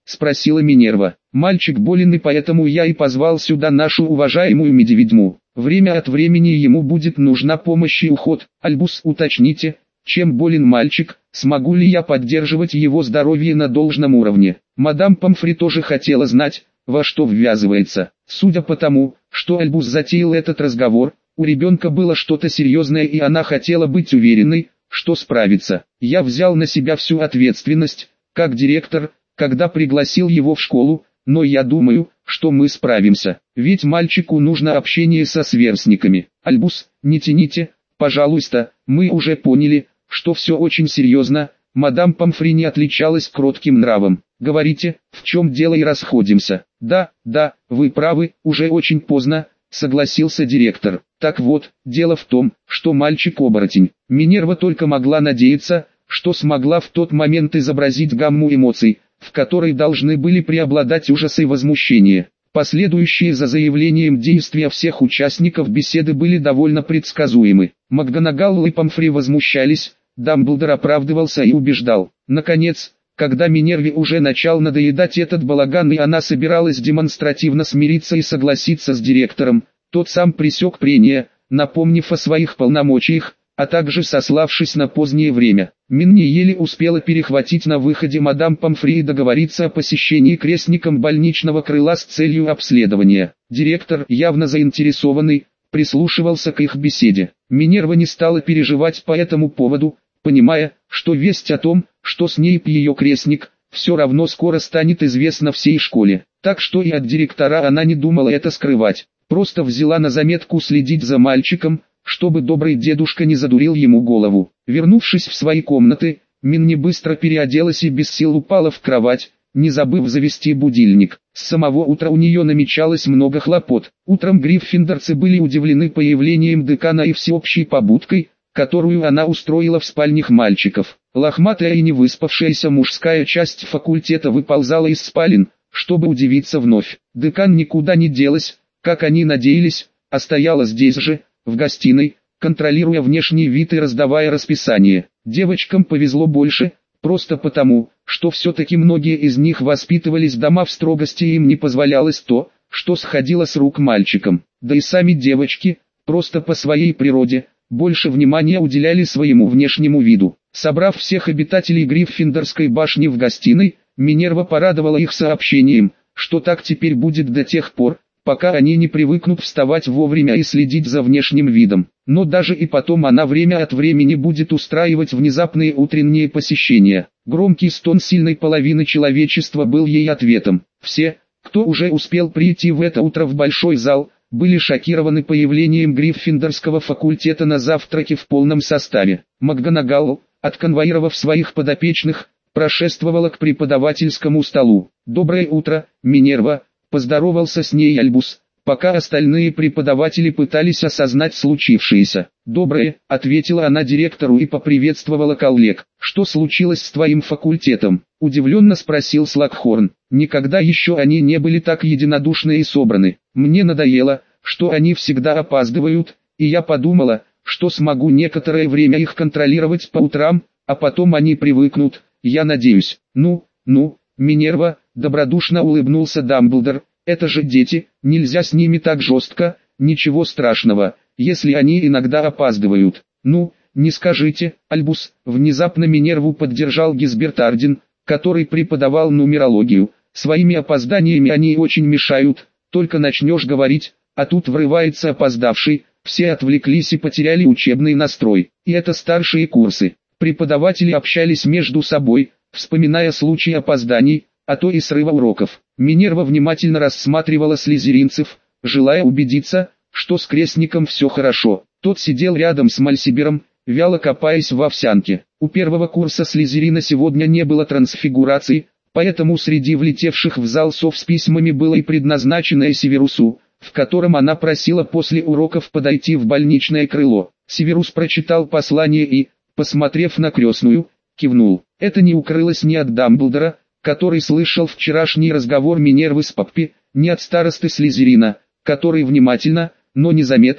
спросила Минерва. Мальчик болен, и поэтому я и позвал сюда нашу уважаемую медведьму. Время от времени ему будет нужна помощь и уход. Альбус, уточните, чем болен мальчик, смогу ли я поддерживать его здоровье на должном уровне. Мадам Помфри тоже хотела знать, во что ввязывается. Судя по тому, что Альбус затеял этот разговор, у ребенка было что-то серьезное, и она хотела быть уверенной, что справится. Я взял на себя всю ответственность, как директор, когда пригласил его в школу, но я думаю, что мы справимся. Ведь мальчику нужно общение со сверстниками. Альбус, не тяните, пожалуйста, мы уже поняли, что все очень серьезно. Мадам Помфри не отличалась кротким нравом. Говорите, в чем дело, и расходимся. Да, вы правы, уже очень поздно, согласился директор. Так вот, дело в том, что мальчик-оборотень. Минерва только могла надеяться, что смогла в тот момент изобразить гамму эмоций, в которой должны были преобладать ужас и возмущение. Последующие за заявлением действия всех участников беседы были довольно предсказуемы. МакГонагалл и Помфри возмущались, Дамблдор оправдывался и убеждал. Наконец, когда Минерве уже начал надоедать этот балаган, и она собиралась демонстративно смириться и согласиться с директором, тот сам пресек прения, напомнив о своих полномочиях, а также сославшись на позднее время. Минни еле успела перехватить на выходе мадам Помфри и договориться о посещении крестником больничного крыла с целью обследования. Директор, явно заинтересованный, прислушивался к их беседе. Минерва не стала переживать по этому поводу, понимая, что весть о том, что с ней ее крестник, все равно скоро станет известна всей школе. Так что и от директора она не думала это скрывать. Просто взяла на заметку следить за мальчиком, чтобы добрый дедушка не задурил ему голову. Вернувшись в свои комнаты, Минни быстро переоделась и без сил упала в кровать, не забыв завести будильник. С самого утра у нее намечалось много хлопот. Утром гриффиндорцы были удивлены появлением декана и всеобщей побудкой, которую она устроила в спальнях мальчиков. Лохматая и невыспавшаяся мужская часть факультета выползала из спален, чтобы удивиться вновь. Декан никуда не делась, как они надеялись, а стояла здесь же, в гостиной, контролируя внешний вид и раздавая расписание. Девочкам повезло больше, просто потому, что все-таки многие из них воспитывались дома в строгости, и им не позволялось то, что сходило с рук мальчикам. Да и сами девочки, просто по своей природе, больше внимания уделяли своему внешнему виду. Собрав всех обитателей Гриффиндорской башни в гостиной, Минерва порадовала их сообщением, что так теперь будет до тех пор, пока они не привыкнут вставать вовремя и следить за внешним видом. Но даже и потом она время от времени будет устраивать внезапные утренние посещения. Громкий стон сильной половины человечества был ей ответом. Все, кто уже успел прийти в это утро в большой зал, были шокированы появлением Гриффиндорского факультета на завтраке в полном составе. МакГонагалл, отконвоировав своих подопечных, прошествовала к преподавательскому столу. «Доброе утро, Минерва», — поздоровался с ней Альбус, пока остальные преподаватели пытались осознать случившееся. «Доброе», — ответила она директору и поприветствовала коллег. «Что случилось с твоим факультетом?» — удивленно спросил Слакхорн. Никогда еще они не были так единодушны и собраны. «Мне надоело, что они всегда опаздывают, и я подумала, что смогу некоторое время их контролировать по утрам, а потом они привыкнут, я надеюсь». «Ну, Минерва», — добродушно улыбнулся Дамблдор, — «это же дети, нельзя с ними так жестко, ничего страшного, если они иногда опаздывают». «Ну, не скажите, Альбус», — внезапно Минерву поддержал Гизберт Арден, который преподавал нумерологию. «Своими опозданиями они очень мешают, только начнешь говорить, а тут врывается опоздавший». Все отвлеклись и потеряли учебный настрой. И это старшие курсы. Преподаватели общались между собой, вспоминая случаи опозданий, а то и срыва уроков. Минерва внимательно рассматривала слизеринцев, желая убедиться, что с крестником все хорошо. Тот сидел рядом с Мальсибером, вяло копаясь в овсянке. У первого курса слизерина сегодня не было трансфигурации, поэтому среди влетевших в зал сов с письмами было и предназначенное Северусу, в котором она просила после уроков подойти в больничное крыло. Северус прочитал послание и, посмотрев на крестную, кивнул. Это не укрылось ни от Дамблдора, который слышал вчерашний разговор Минервы с Поппи, ни от старосты Слизерина, который внимательно, но незаметно,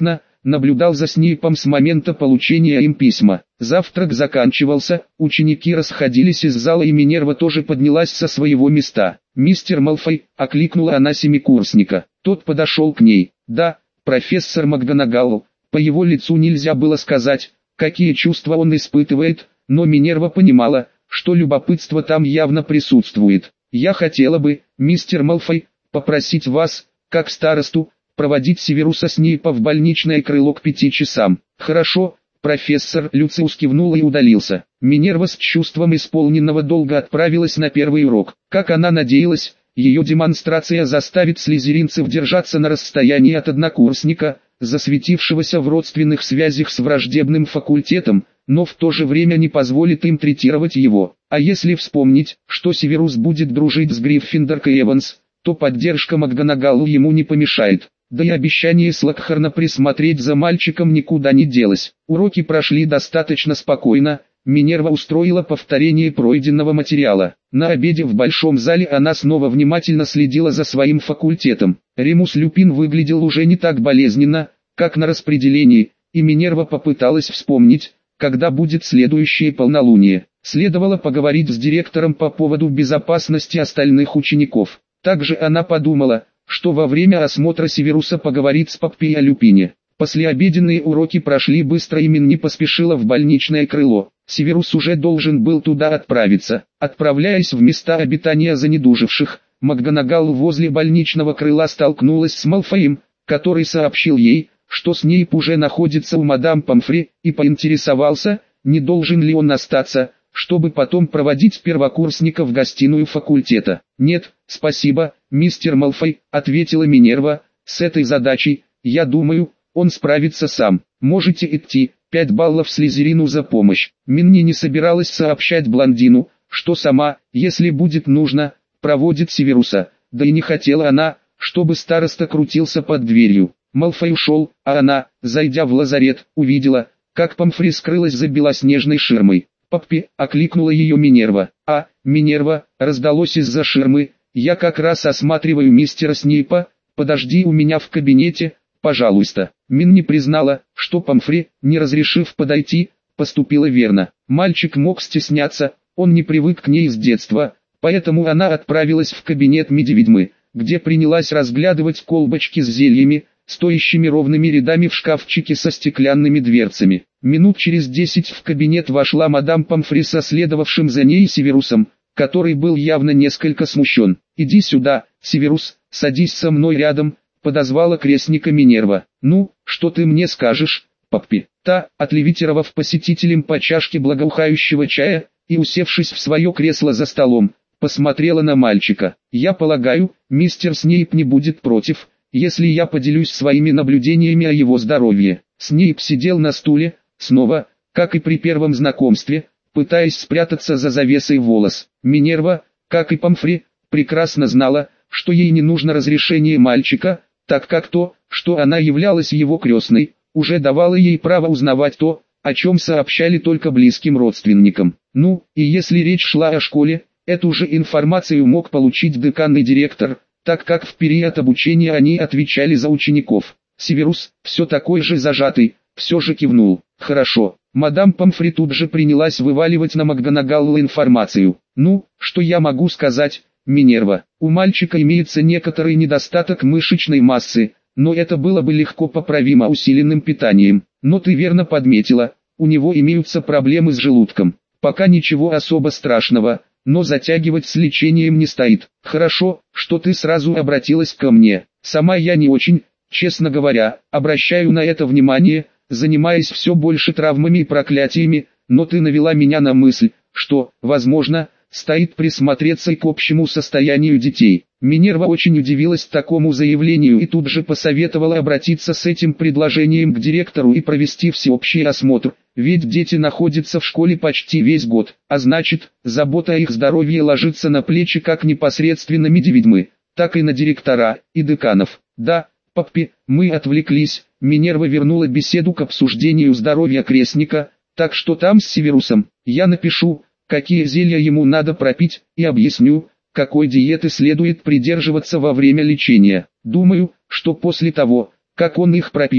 наблюдал за Снейпом с момента получения им письма. Завтрак заканчивался, ученики расходились из зала и Минерва тоже поднялась со своего места. «Мистер Малфой», — окликнула она семикурсника. Тот подошел к ней. «Да, профессор МакГонагал». По его лицу нельзя было сказать, какие чувства он испытывает, но Минерва понимала, что любопытство там явно присутствует. «Я хотела бы, мистер Малфой, попросить вас, как старосту, проводить Северуса Снейпа в больничное крыло к 5 часам. «Хорошо», профессор Люциус кивнул и удалился. Минерва с чувством исполненного долга отправилась на первый урок. Как она надеялась, ее демонстрация заставит слизеринцев держаться на расстоянии от однокурсника, засветившегося в родственных связях с враждебным факультетом, но в то же время не позволит им третировать его. А если вспомнить, что Северус будет дружить с Гриффиндор и Эванс, то поддержка МакГонагалу ему не помешает. Да и обещание Слокхорна присмотреть за мальчиком никуда не делось. Уроки прошли достаточно спокойно, Минерва устроила повторение пройденного материала. На обеде в большом зале она снова внимательно следила за своим факультетом. Ремус Люпин выглядел уже не так болезненно, как на распределении, и Минерва попыталась вспомнить, когда будет следующее полнолуние. Следовало поговорить с директором по поводу безопасности остальных учеников. Также она подумала, что во время осмотра Северуса поговорит с Поппи о Люпине. Послеобеденные уроки прошли быстро и Мин не поспешила в больничное крыло. Северус уже должен был туда отправиться. Отправляясь в места обитания занедуживших, МакГонагал возле больничного крыла столкнулась с Малфоем, который сообщил ей, что Снейп уже находится у мадам Помфри, и поинтересовался, не должен ли он остаться, чтобы потом проводить первокурсника в гостиную факультета. «Нет, спасибо, мистер Малфой», — ответила Минерва, — «с этой задачей, я думаю, он справится сам. Можете идти, 5 баллов Слизерину за помощь». Минни не собиралась сообщать блондину, что сама, если будет нужно, проводит Северуса, да и не хотела она, чтобы староста крутился под дверью. Малфой ушел, а она, зайдя в лазарет, увидела, как Помфри скрылась за белоснежной ширмой. «Поппи», — окликнула ее Минерва. «А, Минерва», — раздалось из-за ширмы, — «я как раз осматриваю мистера Снейпа, подожди у меня в кабинете, пожалуйста». Минни признала, что Помфри, не разрешив подойти, поступила верно. Мальчик мог стесняться, он не привык к ней с детства, поэтому она отправилась в кабинет Медведьмы, где принялась разглядывать колбочки с зельями, стоящими ровными рядами в шкафчике со стеклянными дверцами. Минут через 10 в кабинет вошла мадам Помфри со следовавшим за ней Северусом, который был явно несколько смущен. «Иди сюда, Северус, садись со мной рядом», — подозвала крестника Минерва. «Ну, что ты мне скажешь, Поппи?» Та, отлевитировав посетителям по чашке благоухающего чая, и усевшись в свое кресло за столом, посмотрела на мальчика. «Я полагаю, мистер Снейп не будет против, если я поделюсь своими наблюдениями о его здоровье». Снейп сидел на стуле, снова, как и при первом знакомстве, пытаясь спрятаться за завесой волос. Минерва, как и Помфри, прекрасно знала, что ей не нужно разрешение мальчика, так как то, что она являлась его крестной, уже давало ей право узнавать то, о чем сообщали только близким родственникам. Ну, и если речь шла о школе, эту же информацию мог получить декан и директор, так как в период обучения они отвечали за учеников. Северус, все такой же зажатый, все же кивнул. «Хорошо». Мадам Помфри тут же принялась вываливать на МакГонагалла информацию. «Ну, что я могу сказать, Минерва? У мальчика имеется некоторый недостаток мышечной массы, но это было бы легко поправимо усиленным питанием. Но ты верно подметила, у него имеются проблемы с желудком. Пока ничего особо страшного, но затягивать с лечением не стоит. Хорошо, что ты сразу обратилась ко мне. Сама я не очень, честно говоря, обращаю на это внимание, занимаясь все больше травмами и проклятиями, но ты навела меня на мысль, что, возможно, стоит присмотреться и к общему состоянию детей». Минерва очень удивилась такому заявлению и тут же посоветовала обратиться с этим предложением к директору и провести всеобщий осмотр, ведь дети находятся в школе почти весь год, а значит, забота о их здоровье ложится на плечи как непосредственно Медведьмы, так и на директора и деканов. «Да, Поппи, мы отвлеклись». Минерва вернула беседу к обсуждению здоровья крестника, «так что там с Северусом? Я напишу, какие зелья ему надо пропить, и объясню, какой диеты следует придерживаться во время лечения. Думаю, что после того, как он их пропьет,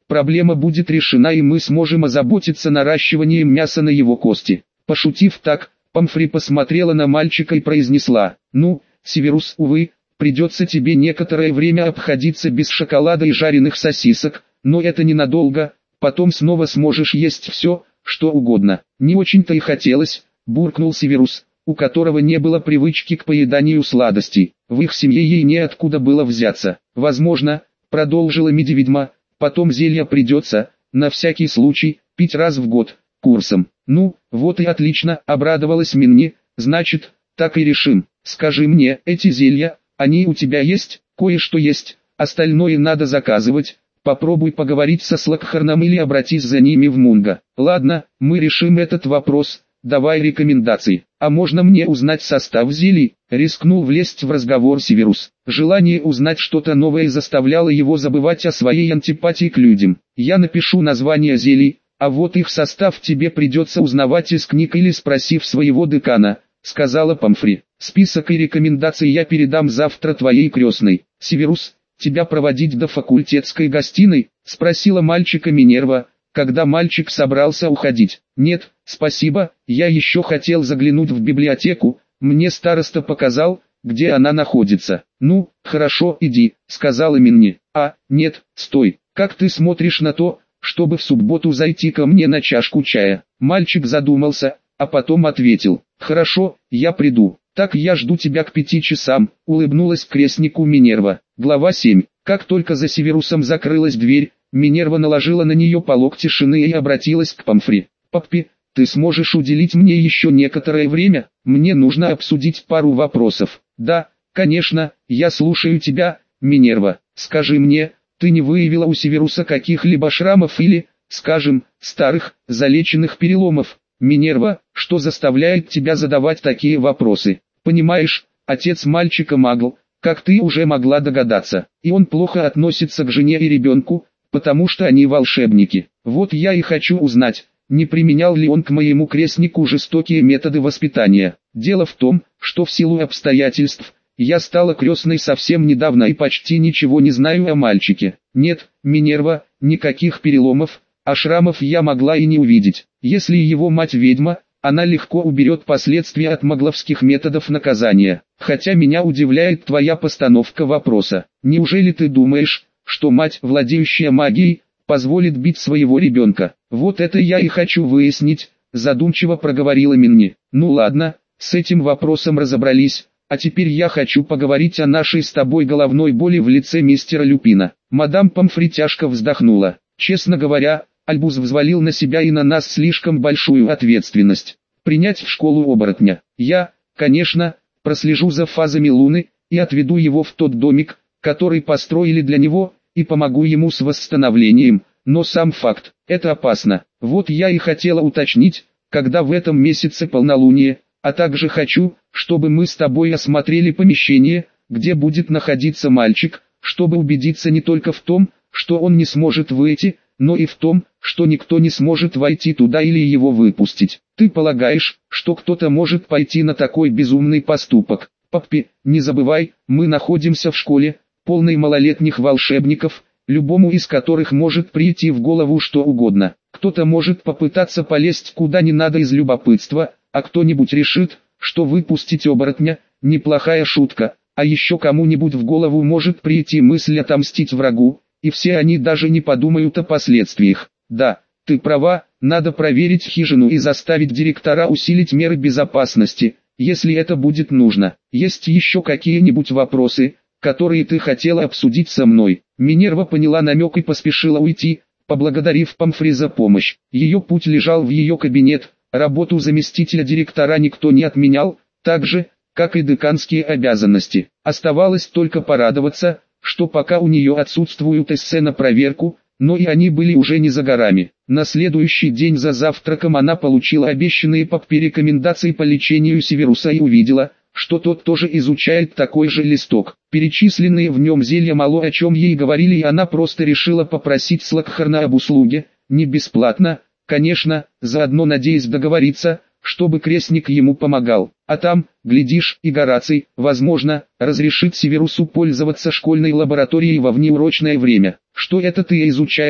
проблема будет решена и мы сможем озаботиться наращиванием мяса на его кости. Пошутив так, Помфри посмотрела на мальчика и произнесла: «Ну, Северус, увы, придется тебе некоторое время обходиться без шоколада и жареных сосисок, но это ненадолго, потом снова сможешь есть все, что угодно». «Не очень-то и хотелось», — буркнул Северус, у которого не было привычки к поеданию сладостей. В их семье ей неоткуда было взяться. «Возможно», — продолжила медведьма, — «потом зелья придется, на всякий случай, пить раз в год, курсом». «Ну, вот и отлично», — обрадовалась Минни, — «значит, так и решим. Скажи мне, эти зелья, они у тебя есть?» «Кое-что есть, остальное надо заказывать. Попробуй поговорить со Слакхарном или обратись за ними в Мунго». «Ладно, мы решим этот вопрос, давай рекомендации». «А можно мне узнать состав зелий?» — рискнул влезть в разговор Северус. Желание узнать что-то новое заставляло его забывать о своей антипатии к людям. «Я напишу название зелий, а вот их состав тебе придется узнавать из книг или спросив своего декана», — сказала Помфри. «Список и рекомендаций я передам завтра твоей крестной». «Северус, тебя проводить до факультетской гостиной?» — спросила мальчика Минерва, когда мальчик собрался уходить. «Нет, спасибо, я еще хотел заглянуть в библиотеку, мне староста показал, где она находится». «Ну, хорошо, иди», — сказала Минни. «Нет, стой, как ты смотришь на то, чтобы в субботу зайти ко мне на чашку чая?» Мальчик задумался, а потом ответил: «Хорошо, я приду. Так я жду тебя к 5 часам», — улыбнулась крестнику Минерва. Глава 7. Как только за Северусом закрылась дверь, Минерва наложила на нее полог тишины и обратилась к Помфри. «Паппи, ты сможешь уделить мне еще некоторое время? Мне нужно обсудить пару вопросов». «Да, конечно, я слушаю тебя, Минерва. Скажи мне, ты не выявила у Северуса каких-либо шрамов или, скажем, старых, залеченных переломов?» «Минерва, что заставляет тебя задавать такие вопросы? Понимаешь, отец мальчика магл, как ты уже могла догадаться, и он плохо относится к жене и ребенку, потому что они волшебники. Вот я и хочу узнать, не применял ли он к моему крестнику жестокие методы воспитания. Дело в том, что в силу обстоятельств, я стала крестной совсем недавно и почти ничего не знаю о мальчике. Нет, Минерва, никаких переломов, а шрамов я могла и не увидеть. Если его мать ведьма, она легко уберет последствия от магловских методов наказания. Хотя меня удивляет твоя постановка вопроса. Неужели ты думаешь, что мать, владеющая магией, позволит бить своего ребенка? Вот это я и хочу выяснить», — задумчиво проговорила Минни. «Ну ладно, с этим вопросом разобрались, а теперь я хочу поговорить о нашей с тобой головной боли в лице мистера Люпина». Мадам Помфри тяжко вздохнула. «Честно говоря, Альбус взвалил на себя и на нас слишком большую ответственность. Принять в школу оборотня. Я, конечно, прослежу за фазами Луны, и отведу его в тот домик, который построили для него, и помогу ему с восстановлением, но сам факт, это опасно. Вот я и хотела уточнить, когда в этом месяце полнолуние, а также хочу, чтобы мы с тобой осмотрели помещение, где будет находиться мальчик, чтобы убедиться не только в том, что он не сможет выйти, но и в том, что никто не сможет войти туда или его выпустить. Ты полагаешь, что кто-то может пойти на такой безумный поступок? Паппи, не забывай, мы находимся в школе, полной малолетних волшебников, любому из которых может прийти в голову что угодно. Кто-то может попытаться полезть куда не надо из любопытства, а кто-нибудь решит, что выпустить оборотня – неплохая шутка, а еще кому-нибудь в голову может прийти мысль отомстить врагу, и все они даже не подумают о последствиях. Да, ты права, надо проверить хижину и заставить директора усилить меры безопасности, если это будет нужно. Есть еще какие-нибудь вопросы, которые ты хотела обсудить со мной?» Минерва поняла намек и поспешила уйти, поблагодарив Помфри за помощь. Ее путь лежал в ее кабинет, работу заместителя директора никто не отменял, так же, как и деканские обязанности. Оставалось только порадоваться, что пока у нее отсутствуют эссе на проверку, но и они были уже не за горами. На следующий день за завтраком она получила обещанные Паппи рекомендации по лечению Северуса и увидела, что тот тоже изучает такой же листок. Перечисленные в нем зелья мало о чем ей говорили, и она просто решила попросить Слакхарна об услуге, не бесплатно, конечно, заодно надеясь договориться, чтобы крестник ему помогал. А там, глядишь, и Гораций, возможно, разрешит Северусу пользоваться школьной лабораторией во внеурочное время. «Что это ты изучаешь,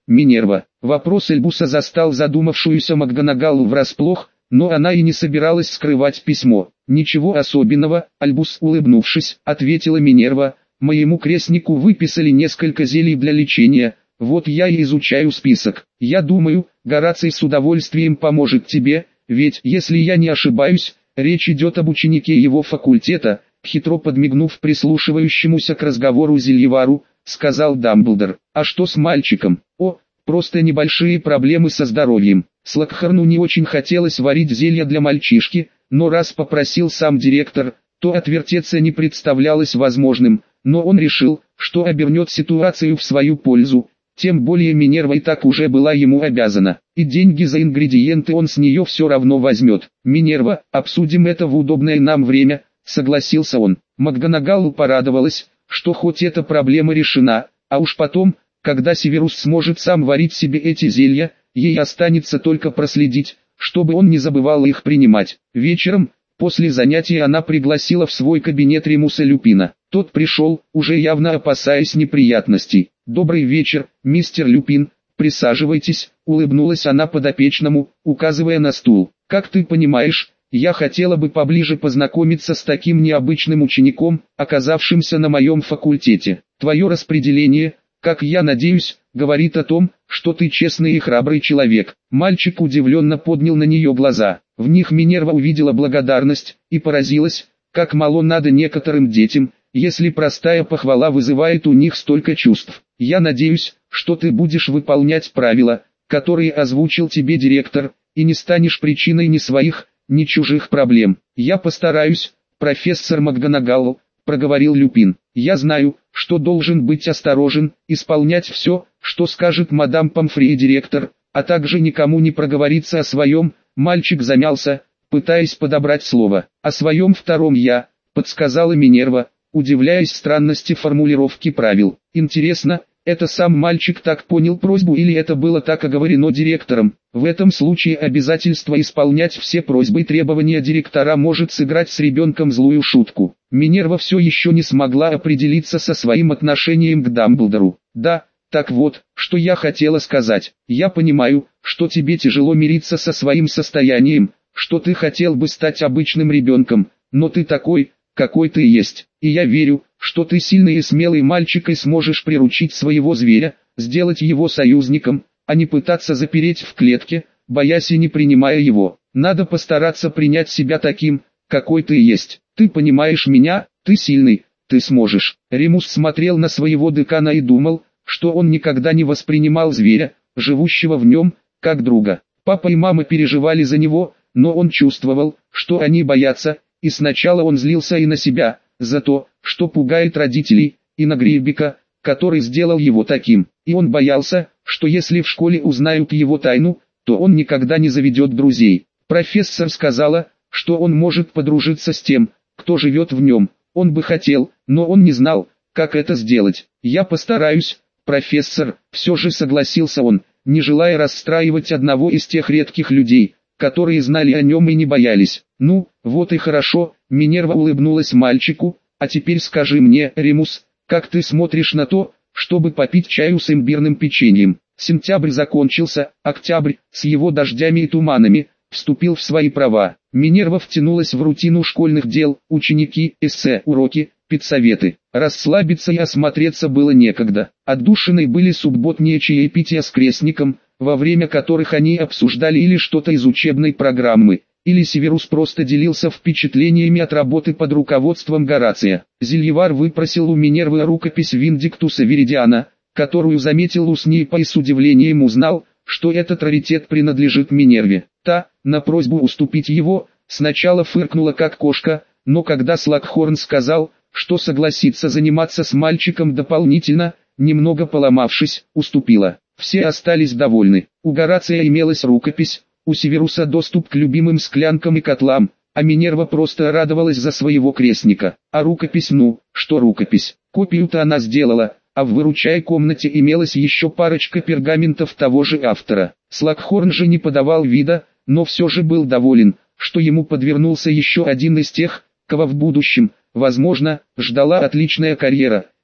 Минерва. Вопрос Эльбуса застал задумавшуюся МакГонагалл врасплох, но она и не собиралась скрывать письмо. «Ничего особенного», — Альбус, улыбнувшись, ответила Минерва. «Моему крестнику выписали несколько зелий для лечения, вот я и изучаю список. Я думаю, Гораций с удовольствием поможет тебе, ведь, если я не ошибаюсь, речь идет об ученике его факультета», хитро подмигнув прислушивающемуся к разговору Зельевару, сказал Дамблдор. «А что с мальчиком?» «О, просто небольшие проблемы со здоровьем». Слакхорну не очень хотелось варить зелья для мальчишки, но раз попросил сам директор, то отвертеться не представлялось возможным, но он решил, что обернет ситуацию в свою пользу, тем более Минерва и так уже была ему обязана, и деньги за ингредиенты он с нее все равно возьмет. «Минерва, обсудим это в удобное нам время», — согласился он. МакГонагалл порадовалась, что хоть эта проблема решена, а уж потом, когда Северус сможет сам варить себе эти зелья, ей останется только проследить, чтобы он не забывал их принимать. Вечером, после занятия она пригласила в свой кабинет Ремуса Люпина. Тот пришел, уже явно опасаясь неприятностей. «Добрый вечер, мистер Люпин, присаживайтесь», — улыбнулась она подопечному, указывая на стул. «Как ты понимаешь, я хотела бы поближе познакомиться с таким необычным учеником, оказавшимся на моем факультете. Твое распределение, как я надеюсь, говорит о том, что ты честный и храбрый человек». Мальчик удивленно поднял на нее глаза. В них Минерва увидела благодарность и поразилась, как мало надо некоторым детям, если простая похвала вызывает у них столько чувств. «Я надеюсь, что ты будешь выполнять правила, которые озвучил тебе директор, и не станешь причиной ни своих, ни чужих проблем». «Я постараюсь, профессор МакГонагалл», — проговорил Люпин. «Я знаю, что должен быть осторожен, исполнять все, что скажет мадам Помфри и директор, а также никому не проговориться о своем». Мальчик замялся, пытаясь подобрать слово. «О своем втором я», — подсказала Минерва, удивляясь странности формулировки правил. «Интересно, это сам мальчик так понял просьбу или это было так оговорено директором?» В этом случае обязательство исполнять все просьбы и требования директора может сыграть с ребенком злую шутку. Минерва все еще не смогла определиться со своим отношением к Дамблдору. «Да, так вот, что я хотела сказать. Я понимаю, что тебе тяжело мириться со своим состоянием, что ты хотел бы стать обычным ребенком, но ты такой, какой ты есть. И я верю, что ты сильный и смелый мальчик и сможешь приручить своего зверя, сделать его союзником, а не пытаться запереть в клетке, боясь и не принимая его. Надо постараться принять себя таким, какой ты есть. Ты понимаешь меня, ты сильный, ты сможешь». Ремус смотрел на своего декана и думал, что он никогда не воспринимал зверя, живущего в нем, как друга. Папа и мама переживали за него, но он чувствовал, что они боятся, и сначала он злился и на себя, за то, что пугает родителей, и на Грейбека, который сделал его таким. И он боялся, что если в школе узнают его тайну, то он никогда не заведет друзей. Профессор сказала, что он может подружиться с тем, кто живет в нем. Он бы хотел, но он не знал, как это сделать. «Я постараюсь, профессор», все же согласился он, не желая расстраивать одного из тех редких людей, которые знали о нем и не боялись. «Ну, вот и хорошо», Минерва улыбнулась мальчику. «А теперь скажи мне, Ремус, как ты смотришь на то, чтобы попить чаю с имбирным печеньем?» Сентябрь закончился, октябрь, с его дождями и туманами, вступил в свои права. Минерва втянулась в рутину школьных дел, ученики, эссе, уроки, педсоветы. Расслабиться и осмотреться было некогда. Отдушиной были субботние чаепития с крестником, во время которых они обсуждали или что-то из учебной программы, или Северус просто делился впечатлениями от работы под руководством Горация. Зельевар выпросил у Минервы рукопись Виндиктуса Виридиана, которую заметил у Снейпа и с удивлением узнал, что этот раритет принадлежит Минерве. Та, на просьбу уступить его, сначала фыркнула как кошка, но когда Слакхорн сказал, что согласится заниматься с мальчиком дополнительно, немного поломавшись, уступила. Все остались довольны. У Горация имелась рукопись, у Северуса доступ к любимым склянкам и котлам, а Минерва просто радовалась за своего крестника. А рукопись, ну, что рукопись, копию-то она сделала, а в выручай комнате имелась еще парочка пергаментов того же автора. Слакхорн же не подавал вида, но все же был доволен, что ему подвернулся еще один из тех, кого в будущем, возможно, ждала отличная карьера,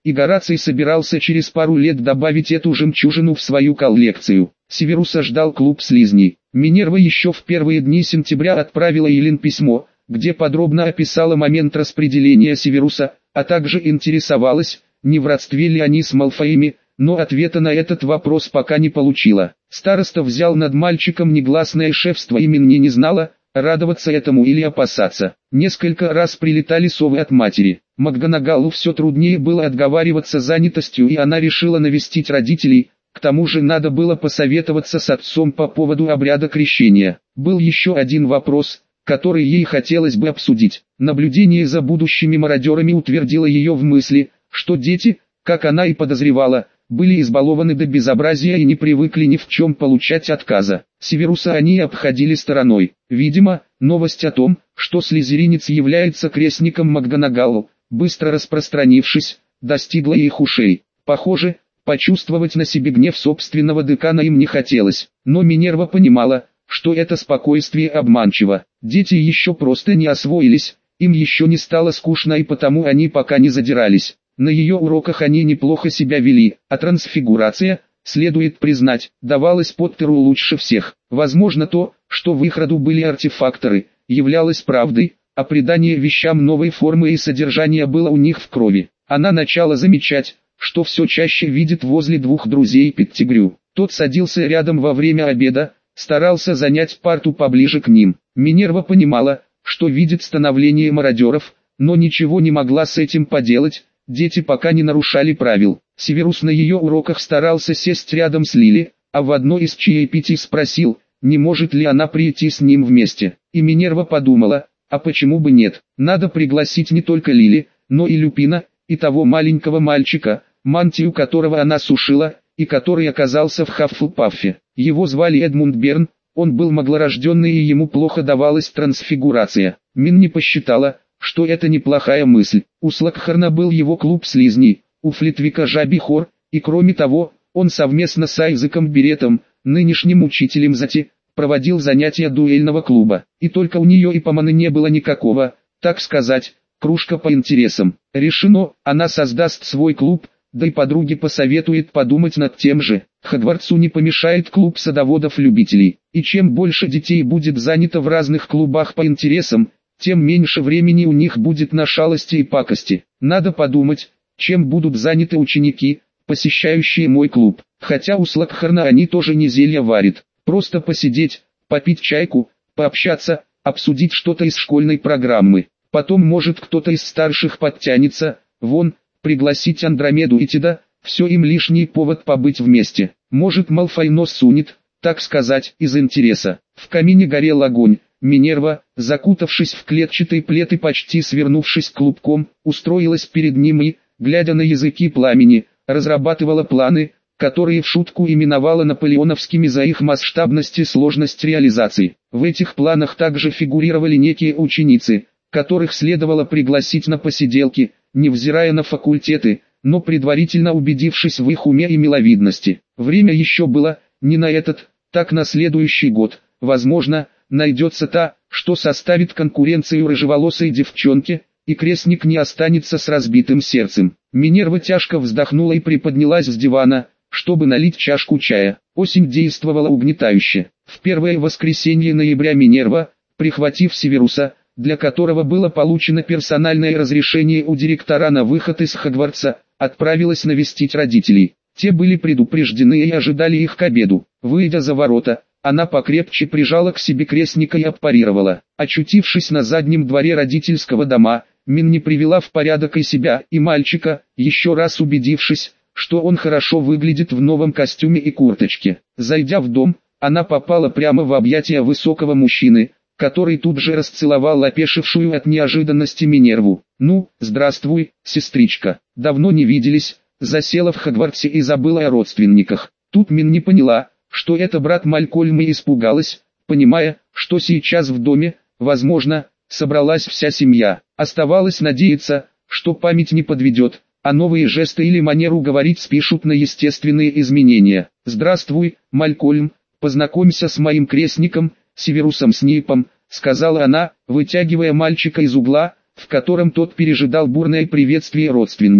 и Гораций собирался через пару лет добавить эту жемчужину в свою коллекцию. Северуса ждал клуб слизней. Минерва еще в первые дни сентября отправила Элин письмо, где подробно описала момент распределения Северуса, а также интересовалась, не в родстве ли они с Малфоями, но ответа на этот вопрос пока не получила. Староста взял над мальчиком негласное шефство и Минни не знала, радоваться этому или опасаться. Несколько раз прилетали совы от матери. МакГонагалу все труднее было отговариваться занятостью, и она решила навестить родителей. К тому же надо было посоветоваться с отцом по поводу обряда крещения. Был еще один вопрос, который ей хотелось бы обсудить. Наблюдение за будущими мародерами утвердило ее в мысли, что дети, как она и подозревала, были избалованы до безобразия и не привыкли ни в чем получать отказа. Северуса они обходили стороной. Видимо, новость о том, что слизеринец является крестником МакГонагалу, быстро распространившись, достигла их ушей. Похоже, почувствовать на себе гнев собственного декана им не хотелось, но Минерва понимала, что это спокойствие обманчиво. Дети еще просто не освоились, им еще не стало скучно, и потому они пока не задирались. На ее уроках они неплохо себя вели, а трансфигурация, следует признать, давалась Поттеру лучше всех. Возможно, то, что в их роду были артефакторы, являлось правдой, а придание вещам новой формы и содержания было у них в крови. Она начала замечать, что все чаще видит возле двух друзей Петтигрю. Тот садился рядом во время обеда, старался занять парту поближе к ним. Минерва понимала, что видит становление мародеров, но ничего не могла с этим поделать. Дети пока не нарушали правил. Северус на ее уроках старался сесть рядом с Лили, а в одной из чаепитий спросил, не может ли она прийти с ним вместе. И Минерва подумала, а почему бы нет? Надо пригласить не только Лили, но и Люпина, и того маленького мальчика, мантию которого она сушила, и который оказался в Хаффлпаффе. Его звали Эдмунд Берн, он был маглорожденный, и ему плохо давалась трансфигурация. Мин не посчитала, что это неплохая мысль. У Слакхарна был его клуб слизней, у Флитвика жабий хор, и кроме того, он совместно с Айзеком Беретом, нынешним учителем Зати, проводил занятия дуэльного клуба. И только у нее и Поманы не было никакого, так сказать, кружка по интересам. Решено, она создаст свой клуб, да и подруге посоветует подумать над тем же. Хогвартсу не помешает клуб садоводов-любителей. И чем больше детей будет занято в разных клубах по интересам, тем меньше времени у них будет на шалости и пакости. Надо подумать, чем будут заняты ученики, посещающие мой клуб. Хотя у Слакхарна они тоже не зелья варят. Просто посидеть, попить чайку, пообщаться, обсудить что-то из школьной программы. Потом может кто-то из старших подтянется, вон, пригласить Андромеду и Теда, все им лишний повод побыть вместе. Может Малфой нос сунет, так сказать, из интереса. В камине горел огонь. Минерва, закутавшись в клетчатый плед и почти свернувшись клубком, устроилась перед ним и, глядя на языки пламени, разрабатывала планы, которые в шутку именовала наполеоновскими за их масштабность и сложность реализации. В этих планах также фигурировали некие ученицы, которых следовало пригласить на посиделки, невзирая на факультеты, но предварительно убедившись в их уме и миловидности. Время еще было, не на этот, так на следующий год, возможно, найдется та, что составит конкуренцию рыжеволосой девчонке, и крестник не останется с разбитым сердцем. Минерва тяжко вздохнула и приподнялась с дивана, чтобы налить чашку чая. Осень действовала угнетающе. В первое воскресенье ноября Минерва, прихватив Северуса, для которого было получено персональное разрешение у директора на выход из Хогвартса, отправилась навестить родителей. Те были предупреждены и ожидали их к обеду. Выйдя за ворота, она покрепче прижала к себе крестника и аппарировала. Очутившись на заднем дворе родительского дома, Минни привела в порядок и себя, и мальчика, еще раз убедившись, что он хорошо выглядит в новом костюме и курточке. Зайдя в дом, она попала прямо в объятия высокого мужчины, который тут же расцеловал опешившую от неожиданности Минерву. «Ну, здравствуй, сестричка, давно не виделись», засела в Хогвартсе и забыла о родственниках. Тут Минни поняла, что это брат Малькольма, и испугалась, понимая, что сейчас в доме, возможно, собралась вся семья. Оставалось надеяться, что память не подведет, а новые жесты или манеру говорить спишут на естественные изменения. «Здравствуй, Малькольм, познакомься с моим крестником, Северусом Снейпом», сказала она, вытягивая мальчика из угла, в котором тот пережидал бурное приветствие родственника.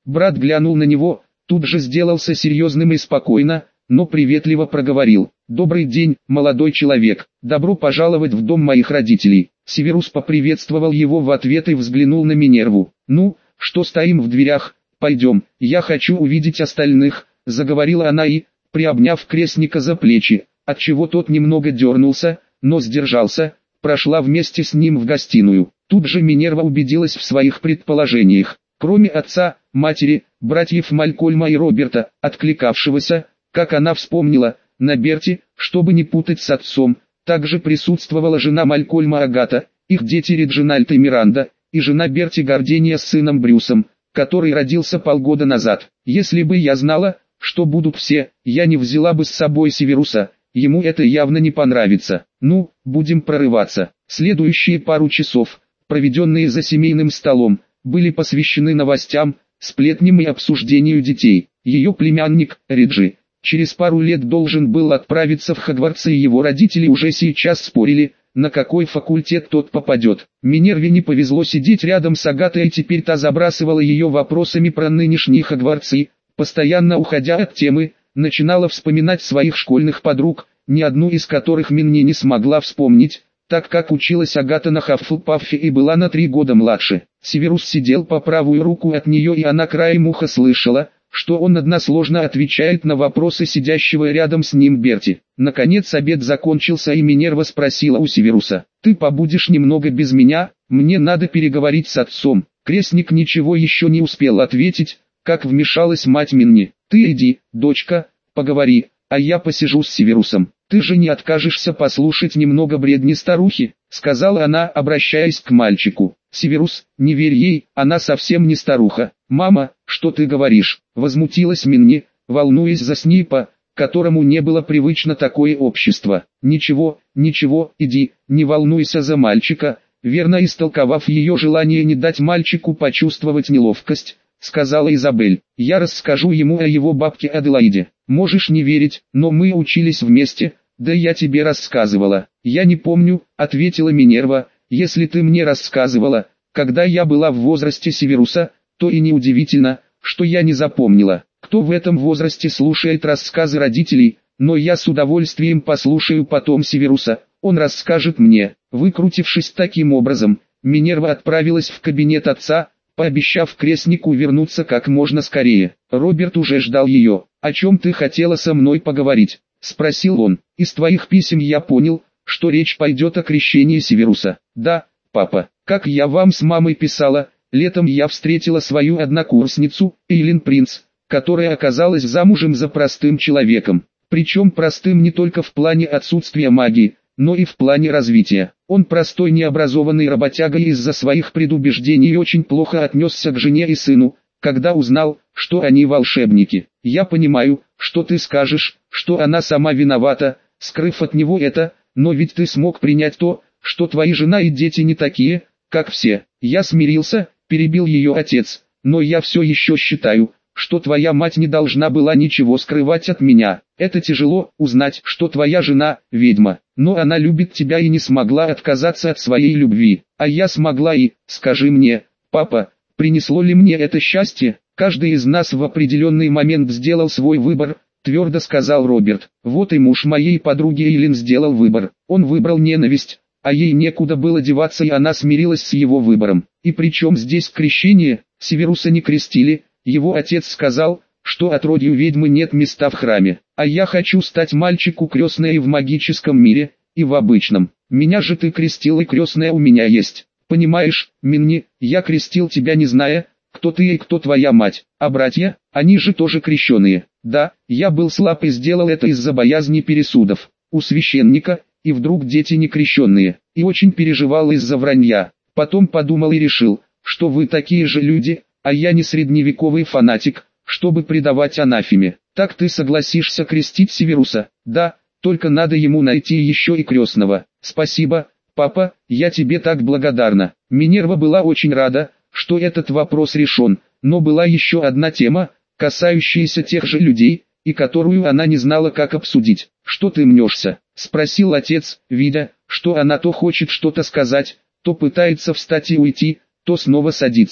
Брат глянул на него, тут же сделался серьезным и спокойно, но приветливо проговорил: «Добрый день, молодой человек, добро пожаловать в дом моих родителей». Северус поприветствовал его в ответ и взглянул на Минерву. «Ну, что стоим в дверях, пойдем, я хочу увидеть остальных», — заговорила она и, приобняв крестника за плечи, отчего тот немного дернулся, но сдержался, прошла вместе с ним в гостиную. Тут же Минерва убедилась в своих предположениях. Кроме отца, матери, братьев Малькольма и Роберта, откликавшегося, как она вспомнила, на Берти, чтобы не путать с отцом, также присутствовала жена Малькольма Агата, их дети Реджинальд и Миранда, и жена Берти Гордения с сыном Брюсом, который родился полгода назад. «Если бы я знала, что будут все, я не взяла бы с собой Северуса, ему это явно не понравится. Ну, будем прорываться». Следующие пару часов, проведенные за семейным столом, были посвящены новостям, сплетням и обсуждению детей. Ее племянник, Реджи, через пару лет должен был отправиться в Хогвартс, и его родители уже сейчас спорили, на какой факультет тот попадет. Минерве не повезло сидеть рядом с Агатой, и теперь та забрасывала ее вопросами про нынешние Хогвартсы, постоянно уходя от темы, начинала вспоминать своих школьных подруг, ни одну из которых Минни не смогла вспомнить, так как училась Агата на Хаффлпаффе и была на 3 года младше. Северус сидел по правую руку от нее, и она краем уха слышала, что он односложно отвечает на вопросы сидящего рядом с ним Берти. Наконец обед закончился, и Минерва спросила у Северуса: «Ты побудешь немного без меня? Мне надо переговорить с отцом». Крестник ничего еще не успел ответить, как вмешалась мать Минни. «Ты иди, дочка, поговори, а я посижу с Северусом. Ты же не откажешься послушать немного бредни старухи», — сказала она, обращаясь к мальчику. «Северус, не верь ей, она совсем не старуха». «Мама, что ты говоришь?» — возмутилась Минни, волнуясь за Снипа, которому не было привычно такое общество. «Ничего, ничего, иди, не волнуйся за мальчика», верно истолковав ее желание не дать мальчику почувствовать неловкость, сказала Изабель. «Я расскажу ему о его бабке Аделаиде. Можешь не верить, но мы учились вместе, да я тебе рассказывала». «Я не помню», — ответила Минерва. «Если ты мне рассказывала, когда я была в возрасте Северуса, то и неудивительно, что я не запомнила. Кто в этом возрасте слушает рассказы родителей, но я с удовольствием послушаю потом Северуса, он расскажет мне». Выкрутившись таким образом, Минерва отправилась в кабинет отца, пообещав крестнику вернуться как можно скорее. Роберт уже ждал ее. «О чем ты хотела со мной поговорить?» — спросил он. «Из твоих писем я понял, что речь пойдет о крещении Северуса». «Да, папа, как я вам с мамой писала, летом я встретила свою однокурсницу, Эйлин Принц, которая оказалась замужем за простым человеком. Причем простым не только в плане отсутствия магии, но и в плане развития. Он простой необразованный работяга, и из-за своих предубеждений очень плохо отнесся к жене и сыну, когда узнал, что они волшебники. Я понимаю, что ты скажешь, что она сама виновата, скрыв от него это, но ведь ты смог принять то, что твои жена и дети не такие, как все». «Я смирился», — перебил ее отец, «но я все еще считаю, что твоя мать не должна была ничего скрывать от меня. Это тяжело, узнать, что твоя жена – ведьма, но она любит тебя и не смогла отказаться от своей любви. А я смогла, и, скажи мне, папа, принесло ли мне это счастье? Каждый из нас в определенный момент сделал свой выбор», – твердо сказал Роберт. «Вот и муж моей подруги Эйлин сделал выбор. Он выбрал ненависть, а ей некуда было деваться, и она смирилась с его выбором. И причем здесь крещение? Северуса не крестили. Его отец сказал, что отродью ведьмы нет места в храме, а я хочу стать мальчику крестной и в магическом мире, и в обычном. Меня же ты крестил, и крестная у меня есть. Понимаешь, Минни, я крестил тебя, не зная, кто ты и кто твоя мать, а братья, они же тоже крещеные. Да, я был слаб и сделал это из-за боязни пересудов у священника, и вдруг дети не крещенные, и очень переживал из-за вранья. Потом подумал и решил, что вы такие же люди, а я не средневековый фанатик, чтобы предавать анафеме. Так ты согласишься крестить Северуса?» «Да, только надо ему найти еще и крестного». «Спасибо, папа, я тебе так благодарна». Минерва была очень рада, что этот вопрос решен, но была еще одна тема, касающаяся тех же людей, и которую она не знала, как обсудить. «Что ты мнешься?» — спросил отец, видя, что она то хочет что-то сказать, то пытается встать и уйти, то снова садится.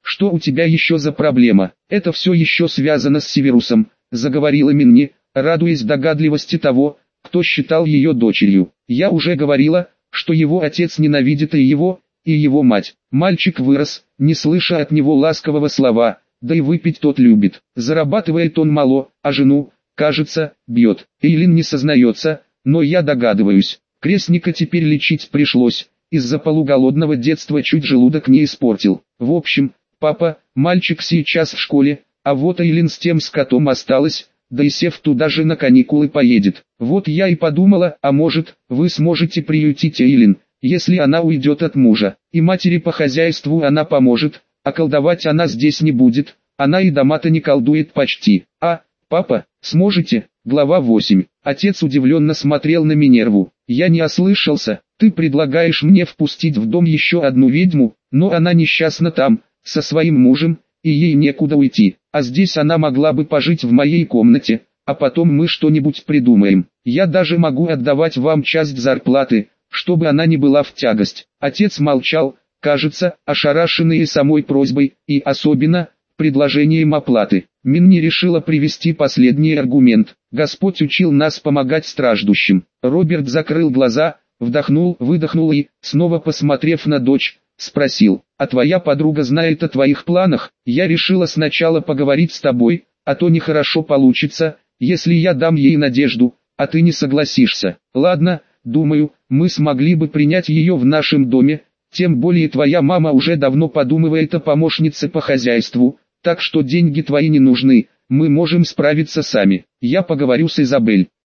Что у тебя еще за проблема? Это все еще связано с Северусом, заговорила Минни, радуясь догадливости того, кто считал ее дочерью. Я уже говорила, что его отец ненавидит и его мать. Мальчик вырос, не слыша от него ласкового слова, да и выпить тот любит. Зарабатывает он мало, а жену, кажется, бьет. Эйлин не сознается, но я догадываюсь. Крестника теперь лечить пришлось, из-за полуголодного детства чуть желудок не испортил. В общем, папа, мальчик сейчас в школе, а вот Эйлин с тем скотом осталась, да и Сев туда же на каникулы поедет. Вот я и подумала, а может, вы сможете приютить Эйлин, если она уйдет от мужа. И матери по хозяйству она поможет, а колдовать она здесь не будет, она и дома-то не колдует почти. А, папа, сможете? Глава 8. Отец удивленно смотрел на Минерву. Я не ослышался, ты предлагаешь мне впустить в дом еще одну ведьму, но она несчастна там, со своим мужем, и ей некуда уйти, а здесь она могла бы пожить в моей комнате, а потом мы что-нибудь придумаем. Я даже могу отдавать вам часть зарплаты, чтобы она не была в тягость. Отец молчал, кажется, ошарашенный самой просьбой, и особенно, предложением оплаты. Минни решила привести последний аргумент. Господь учил нас помогать страждущим. Роберт закрыл глаза, вдохнул, выдохнул и, снова посмотрев на дочь, спросил: «А твоя подруга знает о твоих планах? Я решила сначала поговорить с тобой, а то нехорошо получится, если я дам ей надежду, а ты не согласишься. Ладно, думаю, мы смогли бы принять ее в нашем доме, тем более твоя мама уже давно подумывает о помощнице по хозяйству, так что деньги твои не нужны, мы можем справиться сами. Я поговорю с Изабель».